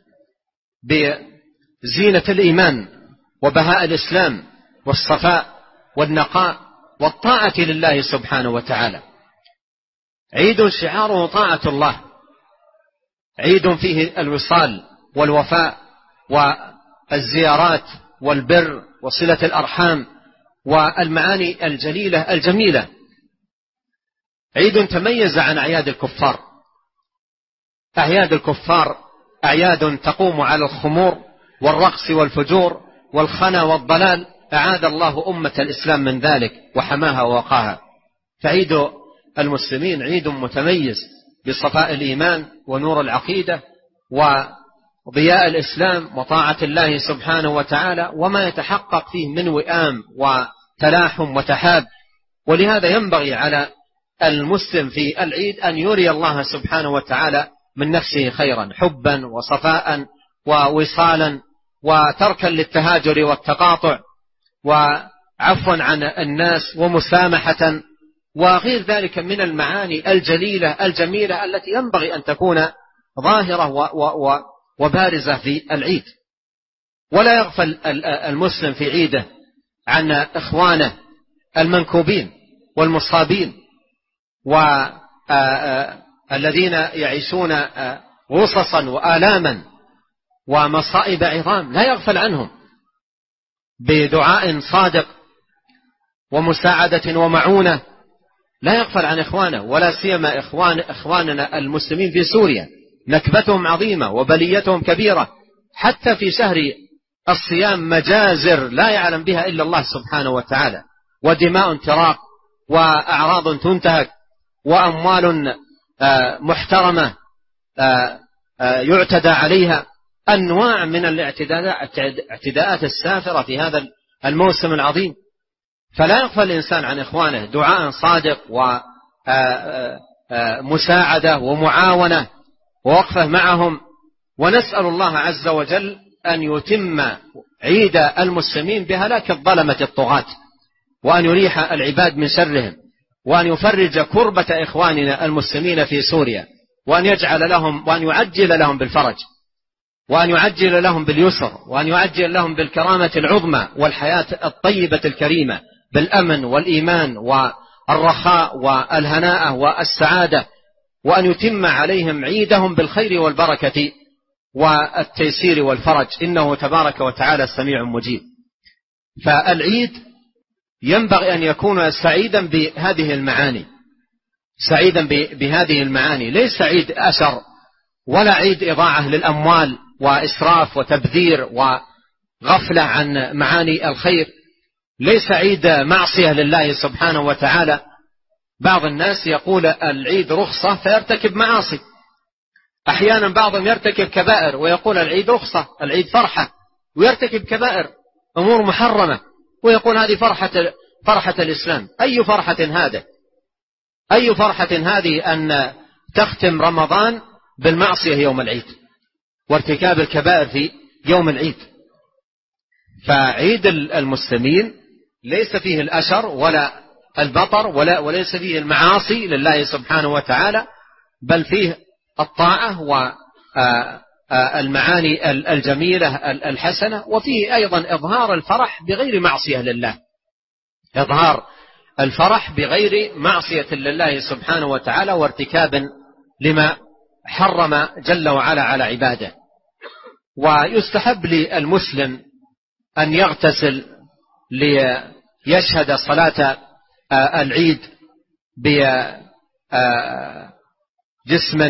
بزينة الإيمان وبهاء الإسلام والصفاء والنقاء والطاعة لله سبحانه وتعالى، عيد شعاره طاعة الله، عيد فيه الوصال والوفاء والزيارات والبر وصلة الأرحام والمعاني الجليلة الجميلة، عيد تميز عن أعياد الكفار. أعياد الكفار أعياد تقوم على الخمور والرقص والفجور والخنا والضلال، أعاد الله أمة الإسلام من ذلك وحماها ووقاها. فعيد المسلمين عيد متميز بصفاء الإيمان ونور العقيدة وضياء الإسلام وطاعة الله سبحانه وتعالى، وما يتحقق فيه من وئام وتلاحم وتحاب. ولهذا ينبغي على المسلم في العيد أن يري الله سبحانه وتعالى من نفسه خيرا، حبا وصفاء ووصالا وتركا للتهاجر والتقاطع وعفوا عن الناس ومسامحة وغير ذلك من المعاني الجميلة التي ينبغي أن تكون ظاهرة وبارزة في العيد. ولا يغفل المسلم في عيده عن إخوانه المنكوبين والمصابين والذين يعيشون غصصا وآلاما ومصائب عظام، لا يغفل عنهم بدعاء صادق ومساعدة ومعونة. لا يغفل عن إخوانه، ولا سيما إخواننا المسلمين في سوريا، نكبتهم عظيمة وبليتهم كبيرة، حتى في شهر الصيام مجازر لا يعلم بها إلا الله سبحانه وتعالى، ودماء تراق وأعراض تنتهك وأموال محترمة يعتدى عليها، أنواع من الاعتداءات السافرة في هذا الموسم العظيم. فلا يغفل الإنسان عن إخوانه دعاء صادق ومساعدة ومعاونة ووقفة معهم. ونسأل الله عز وجل أن يتم عيد المسلمين بهلاك الظلمة الطغاة، وأن يريح العباد من شرهم، وأن يفرج كربة إخواننا المسلمين في سوريا، وأن يجعل لهم وأن يعجل لهم بالفرج، وأن يعجل لهم باليسر، وأن يعجل لهم بالكرامة العظمى والحياة الطيبة الكريمة بالأمن والإيمان والرخاء والهناء والسعادة، وأن يتم عليهم عيدهم بالخير والبركة والتيسير والفرج، إنه تبارك وتعالى سميع مجيب. فالعيد ينبغي أن يكون سعيدا بهذه المعاني، سعيدا بهذه المعاني، ليس عيد أشر ولا عيد إضاعة للأموال وإسراف وتبذير وغفلة عن معاني الخير، ليس عيد معصية لله سبحانه وتعالى. بعض الناس يقول العيد رخصة فيرتكب معاصي، أحيانا بعضهم يرتكب كبائر ويقول العيد رخصة، العيد فرحة، ويرتكب كبائر أمور محرمة ويقول هذه فرحة الإسلام. أي فرحة هذا؟ أي فرحة هذه أن تختم رمضان بالمعصية يوم العيد وارتكاب الكبائر في يوم العيد؟ فعيد المسلمين ليس فيه الأشر ولا البطر وليس فيه المعاصي لله سبحانه وتعالى، بل فيه الطاعة والمعاني الجميلة الحسنة، وفيه أيضا إظهار الفرح بغير معصية لله، إظهار الفرح بغير معصية لله سبحانه وتعالى وارتكاب لما حرم جل وعلا على عباده. ويستحب للمسلم أن يغتسل ليشهد صلاة العيد بجسم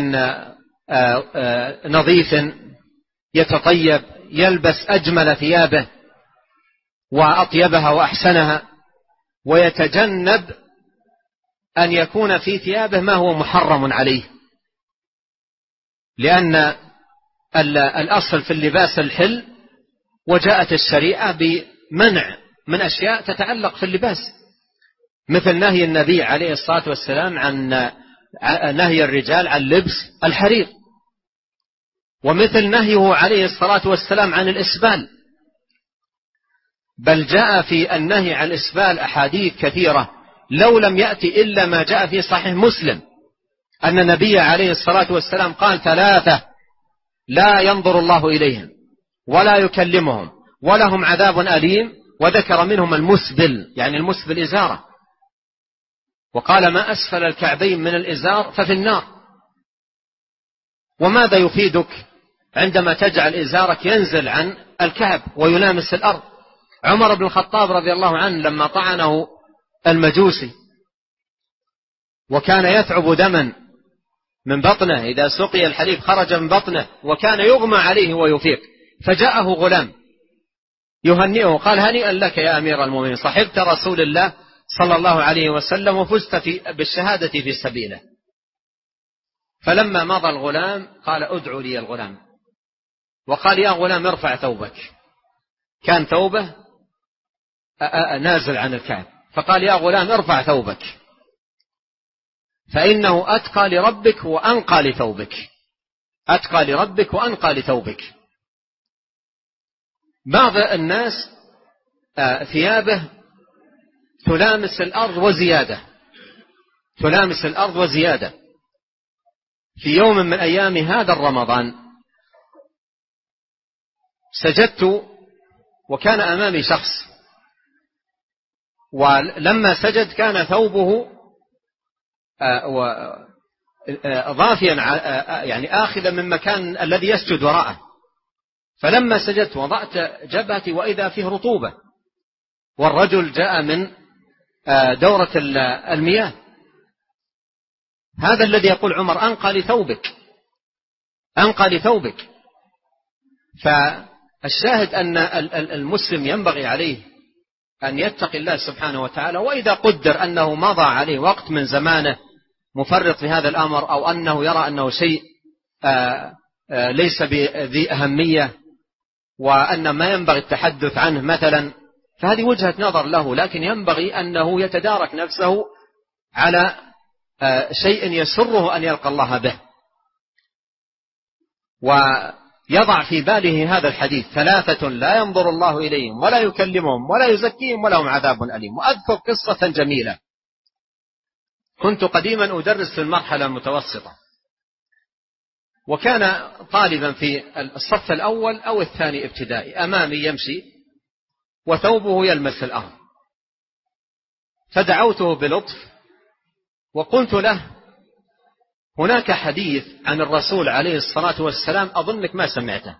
نظيف يتطيب، يلبس أجمل ثيابه وأطيبها وأحسنها، ويتجنب أن يكون في ثيابه ما هو محرم عليه، لأن الأصل في اللباس الحل، وجاءت الشريعة بمنع من أشياء تتعلق في اللباس، مثل نهي النبي عليه الصلاة والسلام عن نهي الرجال عن لبس الحرير، ومثل نهيه عليه الصلاة والسلام عن الإسبال. بل جاء في النهي عن الإسبال أحاديث كثيرة، لو لم يأتي إلا ما جاء في صحيح مسلم أن النبي عليه الصلاة والسلام قال 3 لا ينظر الله إليهم ولا يكلمهم ولهم عذاب أليم، وذكر منهم المسبل، يعني المسبل إزارة، وقال ما أسفل الكعبين من الإزار ففي النار. وماذا يفيدك عندما تجعل إزارك ينزل عن الكعب ويلامس الأرض؟ عمر بن الخطاب رضي الله عنه لما طعنه المجوسي وكان يثعب دما من بطنه، إذا سقي الحليب خرج من بطنه، وكان يغمى عليه ويفيق، فجاءه غلام يهنئه، قال هنيئا لك يا أمير المؤمنين، صحبت رسول الله صلى الله عليه وسلم وفزت بالشهادة في سبيله. فلما مضى الغلام قال ادعو لي الغلام، وقال يا غلام ارفع ثوبك، كان ثوبه نازل عن الكعب، فقال يا غلام ارفع ثوبك، فإنه أتقى لربك وأنقى لثوبك، أتقى لربك وأنقى لثوبك. بعض الناس ثيابه تلامس الأرض وزيادة، تلامس الأرض وزيادة. في يوم من أيام هذا الرمضان سجدت وكان أمامي شخص، ولما سجد كان ثوبه ضافيا يعني آخذا من مكان الذي يسجد وراءه، فلما سجدت وضعت جبهتي وإذا فيه رطوبة، والرجل جاء من دورة المياه. هذا الذي يقول عمر أنقى لثوبك، أنقى لثوبك. فالشاهد أن المسلم ينبغي عليه أن يتقي الله سبحانه وتعالى، وإذا قدر أنه مضى عليه وقت من زمانه مفرط في هذا الأمر، أو أنه يرى أنه شيء ليس بذي أهمية وأن ما ينبغي التحدث عنه مثلا، فهذه وجهة نظر له، لكن ينبغي أنه يتدارك نفسه على شيء يسره أن يلقى الله به، ويضع في باله هذا الحديث: ثلاثة لا ينظر الله إليهم ولا يكلمهم ولا يزكيهم ولهم عذاب أليم. وأذكر قصة جميلة. كنت قديما أدرس في المرحلة المتوسطة، وكان طالبا في الصف الأول أو الثاني ابتدائي أمامي يمشي وثوبه يلمس الأرض، فدعوته بلطف وقلت له: هناك حديث عن الرسول عليه الصلاة والسلام أظنك ما سمعته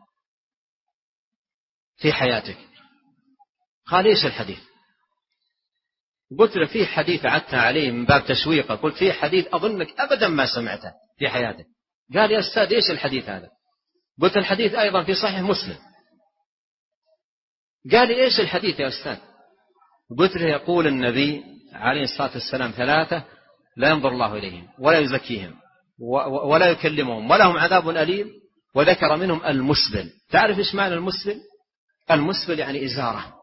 في حياتك. قال: إيش الحديث؟ قلت له: فيه حديث عدت عليه من باب تشويقه، قلت: فيه حديث أظنك أبدا ما سمعته في حياتك. قال: يا أستاذ إيش الحديث هذا؟ قلت: الحديث أيضا في صحيح مسلم. قال لي: إيش الحديث يا أستاذ؟ قلت له: يقول النبي عليه الصلاة والسلام ثلاثة لا ينظر الله إليهم ولا يزكيهم ولا يكلمهم ولهم عذاب أليم، وذكر منهم المسبل. تعرف إيش معنى المسبل؟ المسبل يعني إزارة.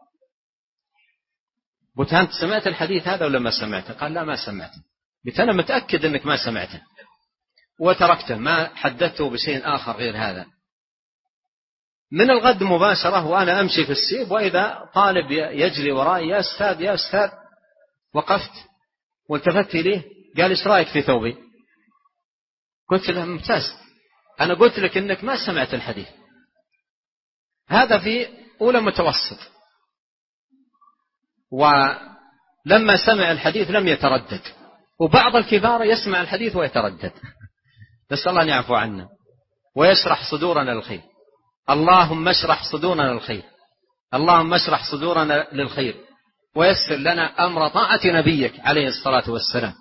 قلت: أنت سمعت الحديث هذا ولا ما سمعته؟ قال: لا ما سمعته. قلت: أنا متأكد أنك ما سمعته. وتركته، ما حدثته بشيء آخر غير هذا. من الغد مباشرة وأنا أمشي في السيب وإذا طالب يجري ورائي: يا أستاذ يا أستاذ. وقفت والتفت إليه، قال: إيش رأيك في ثوبي؟ قلت له: ممتاز، أنا قلت لك إنك ما سمعت الحديث. هذا في أولى متوسط، ولما سمع الحديث لم يتردد. وبعض الكبار يسمع الحديث ويتردد، نسأل الله أن يعفو عنا ويشرح صدورنا للخير. اللهم اشرح صدورنا للخير، اللهم اشرح صدورنا للخير ويسر لنا أمر طاعة نبيك عليه الصلاة والسلام.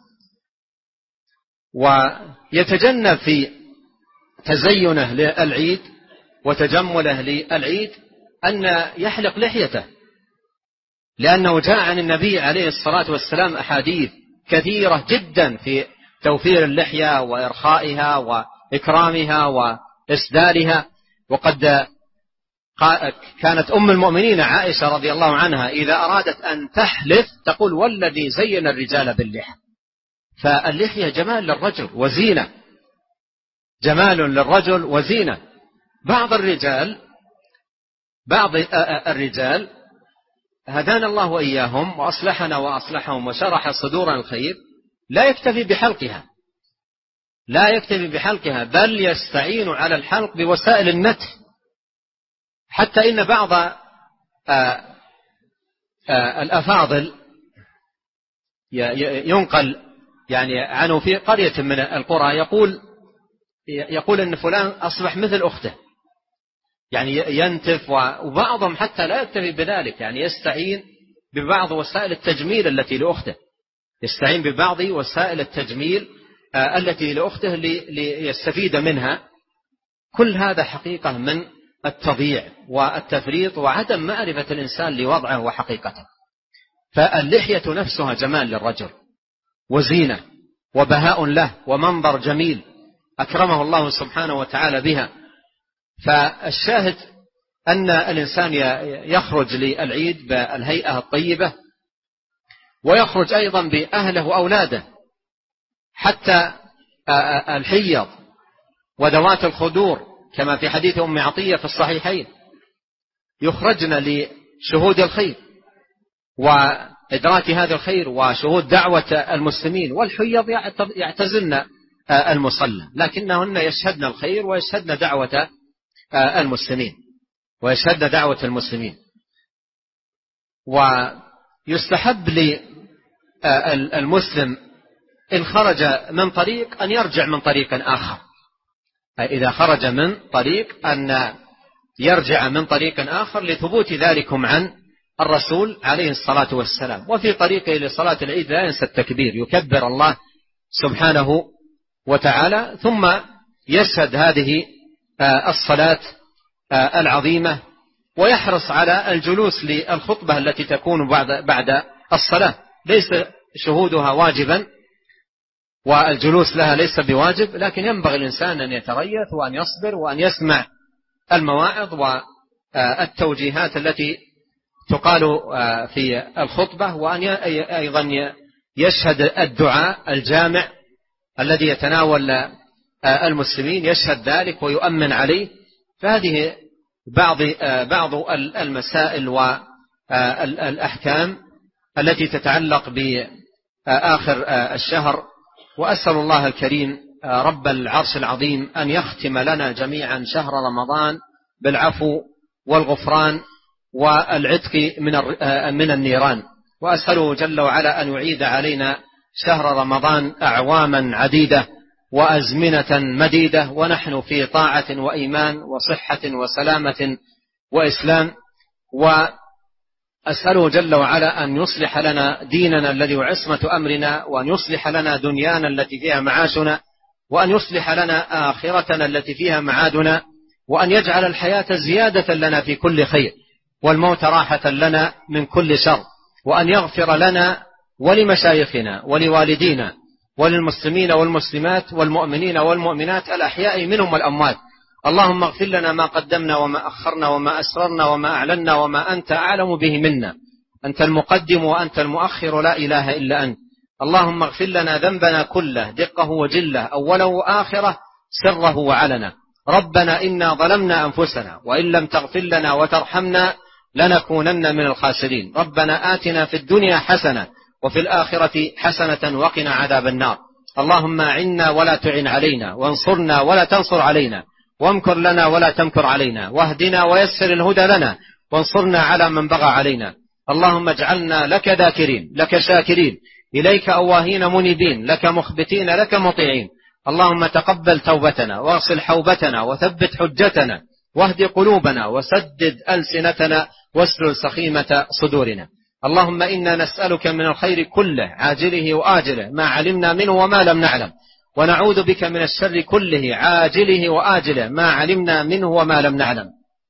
ويتجنب في تزينه للعيد وتجمله للعيد أن يحلق لحيته، لأنه جاء عن النبي عليه الصلاة والسلام أحاديث كثيرة جدا في توفير اللحية وإرخائها وإكرامها وإسدالها. وقد كانت أم المؤمنين عائشة رضي الله عنها إذا أرادت أن تحلف تقول: والذي زين الرجال باللحى. فاللحية جمال للرجل وزينة، جمال للرجل وزينة. بعض الرجال هدانا الله وإياهم وأصلحنا وأصلحهم وشرح صدورنا الخير، لا يكتفي بحلقها، لا يكتفي بحلقها، بل يستعين على الحلق بوسائل النتف. حتى إن بعض الأفاضل ينقل يعني عنه في قرية من القرى يقول أن فلان أصبح مثل أخته، يعني ينتف. وبعضهم حتى لا يكتفي بذلك، يعني يستعين ببعض وسائل التجميل التي لأخته، يستعين ببعض وسائل التجميل التي لأخته ليستفيد منها. كل هذا حقيقة من التضييع والتفريط وعدم معرفة الإنسان لوضعه وحقيقته. فاللحية نفسها جمال للرجل وزينة وبهاء له ومنظر جميل أكرمه الله سبحانه وتعالى بها. فالشاهد أن الإنسان يخرج للعيد بالهيئة الطيبة، ويخرج أيضا بأهله وأولاده، حتى الحيض وذوات الخدور كما في حديث أم عطية في الصحيحين يخرجن لشهود الخير وإدراك هذا الخير وشهود دعوة المسلمين، والحيض يعتزلن المصلى لكنهن يشهدن الخير ويشهدن دعوة المسلمين. ويستحب للمسلم إن خرج من طريق أن يرجع من طريق آخر، إذا خرج من طريق أن يرجع من طريق آخر لثبوت ذلكم عن الرسول عليه الصلاة والسلام. وفي طريقه لصلاة العيد لا ينسى التكبير، يكبر الله سبحانه وتعالى ثم يشهد هذه الصلاة العظيمة، ويحرص على الجلوس للخطبة التي تكون بعد الصلاة، ليس شهودها واجبا والجلوس لها ليس بواجب، لكن ينبغي الإنسان أن يتريث وأن يصبر وأن يسمع المواعظ والتوجيهات التي تقال في الخطبة، وأن أيضا يشهد الدعاء الجامع الذي يتناول المسلمين، يشهد ذلك ويؤمن عليه. فهذه بعض المسائل والأحكام التي تتعلق بآخر الشهر. وأسأل الله الكريم رب العرش العظيم أن يختم لنا جميعا شهر رمضان بالعفو والغفران والعتق من النيران، وأسأله جل وعلا أن يعيد علينا شهر رمضان أعواما عديدة وأزمنة مديدة ونحن في طاعة وإيمان وصحة وسلامة وإسلام. وأسأله جل وعلا أن يصلح لنا ديننا الذي هو عصمة أمرنا، وأن يصلح لنا دنيانا التي فيها معاشنا، وأن يصلح لنا آخرتنا التي فيها معادنا، وأن يجعل الحياة زيادة لنا في كل خير والموت راحة لنا من كل شر، وأن يغفر لنا ولمشايخنا ولوالدينا وللمسلمين والمسلمات والمؤمنين والمؤمنات الأحياء منهم والأموات. اللهم اغفر لنا ما قدمنا وما أخرنا وما أسررنا وما أعلنا وما أنت أعلم به منا، أنت المقدم وأنت المؤخر لا إله إلا أنت. اللهم اغفر لنا ذنبنا كله دقه وجله أوله وآخره سره وعلنا. ربنا إنا ظلمنا أنفسنا وإن لم تغفر لنا وترحمنا لنكونن من الخاسرين. ربنا آتنا في الدنيا حسنة وفي الآخرة حسنة وقنا عذاب النار. اللهم أعنا ولا تعن علينا، وانصرنا ولا تنصر علينا، وامكر لنا ولا تمكر علينا، واهدنا ويسر الهدى لنا، وانصرنا على من بغى علينا. اللهم اجعلنا لك ذاكرين لك شاكرين إليك أواهين منيبين لك مخبتين لك مطيعين. اللهم تقبل توبتنا واغسل حوبتنا وثبت حجتنا واهد قلوبنا وسدد ألسنتنا واسلل سخيمة صدورنا. اللهم إنا نسألك من الخير كله عاجله وآجله ما علمنا منه وما لم نعلم، ونعوذ بك من الشر كله عاجله وآجله ما علمنا منه وما لم نعلم.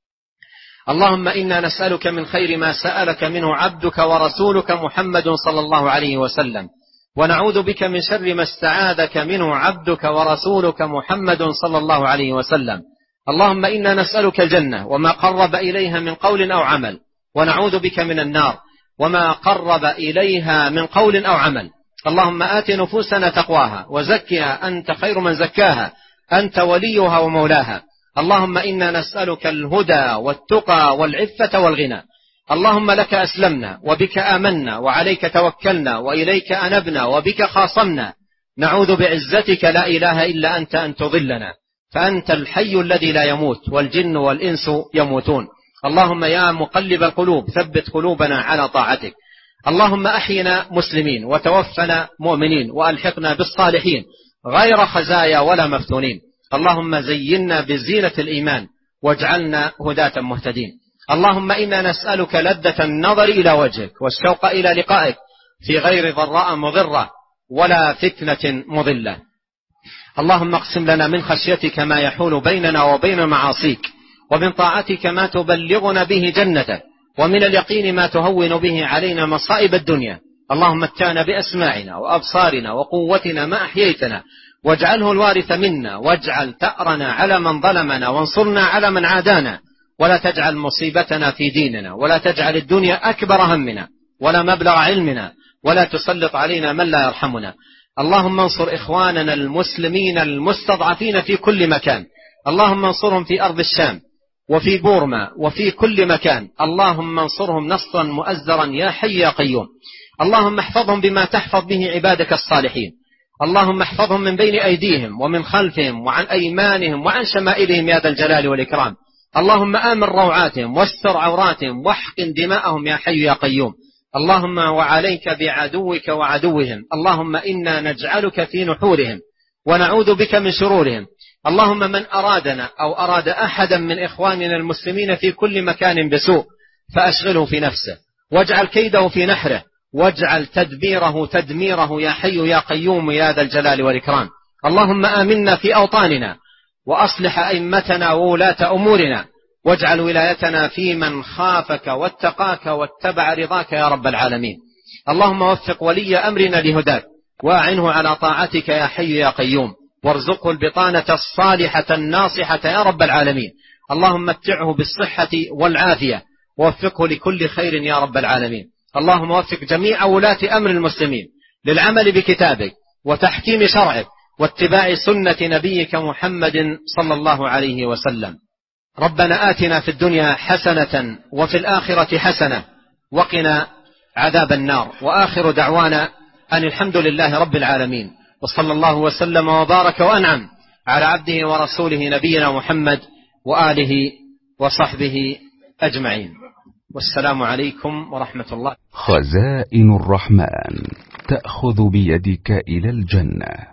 اللهم إنا نسألك من خير ما سألك منه عبدك ورسولك محمد صلى الله عليه وسلم، ونعوذ بك من شر ما استعاذك منه عبدك ورسولك محمد صلى الله عليه وسلم. اللهم إنا نسألك الجنة وما قرب إليها من قول أو عمل، ونعوذ بك من النار وما قرب إليها من قول أو عمل. اللهم آت نفوسنا تقواها وزكها أنت خير من زكاها أنت وليها ومولاها. اللهم إنا نسألك الهدى والتقى والعفة والغنى. اللهم لك أسلمنا وبك آمنا وعليك توكلنا وإليك أنبنا وبك خاصمنا، نعوذ بعزتك لا إله إلا أنت أن تضلنا، فأنت الحي الذي لا يموت والجن والإنس يموتون. اللهم يا مقلب القلوب ثبت قلوبنا على طاعتك. اللهم أحينا مسلمين وتوفنا مؤمنين وألحقنا بالصالحين غير خزايا ولا مفتونين. اللهم زينا بزينة الإيمان واجعلنا هداة مهتدين. اللهم إنا نسألك لذة النظر إلى وجهك والشوق إلى لقائك في غير ضراء مضرة ولا فتنة مضلة. اللهم اقسم لنا من خشيتك ما يحول بيننا وبين معاصيك، ومن طاعتك ما تبلغنا به جنتك، ومن اليقين ما تهون به علينا مصائب الدنيا. اللهم متعنا بأسماعنا وأبصارنا وقوتنا ما أحييتنا، واجعله الوارث منا، واجعل ثأرنا على من ظلمنا، وانصرنا على من عادانا، ولا تجعل مصيبتنا في ديننا، ولا تجعل الدنيا أكبر همنا ولا مبلغ علمنا، ولا تسلط علينا من لا يرحمنا. اللهم انصر إخواننا المسلمين المستضعفين في كل مكان، اللهم انصرهم في أرض الشام وفي بورما وفي كل مكان، اللهم انصرهم نصرا مؤزرا يا حي يا قيوم. اللهم احفظهم بما تحفظ به عبادك الصالحين، اللهم احفظهم من بين أيديهم ومن خلفهم وعن أيمانهم وعن شمائلهم يا ذا الجلال والإكرام. اللهم آمن روعاتهم واستر عوراتهم واحقن دماءهم يا حي يا قيوم. اللهم وعليك بعدوك وعدوهم، اللهم إنا نجعلك في نحورهم ونعوذ بك من شرورهم. اللهم من أرادنا أو أراد أحدا من إخواننا المسلمين في كل مكان بسوء فأشغله في نفسه، واجعل كيده في نحره، واجعل تدبيره تدميره يا حي يا قيوم يا ذا الجلال والإكرام. اللهم آمنا في أوطاننا وأصلح أئمتنا وولاة أمورنا، واجعل ولايتنا في من خافك واتقاك واتبع رضاك يا رب العالمين. اللهم وفق ولي أمرنا لهداك وأعنه على طاعتك يا حي يا قيوم، وارزقه البطانة الصالحة الناصحة يا رب العالمين. اللهم متعه بالصحة والعافية ووفقه لكل خير يا رب العالمين. اللهم وفق جميع ولاة أمر المسلمين للعمل بكتابك وتحكيم شرعك واتباع سنة نبيك محمد صلى الله عليه وسلم. ربنا آتنا في الدنيا حسنة وفي الآخرة حسنة وقنا عذاب النار. وآخر دعوانا أن الحمد لله رب العالمين، وصلى الله وسلم وبارك وأنعم على عبده ورسوله نبينا محمد وآله وصحبه أجمعين، والسلام عليكم ورحمة الله. خزائن الرحمن تأخذ بيدك إلى الجنة.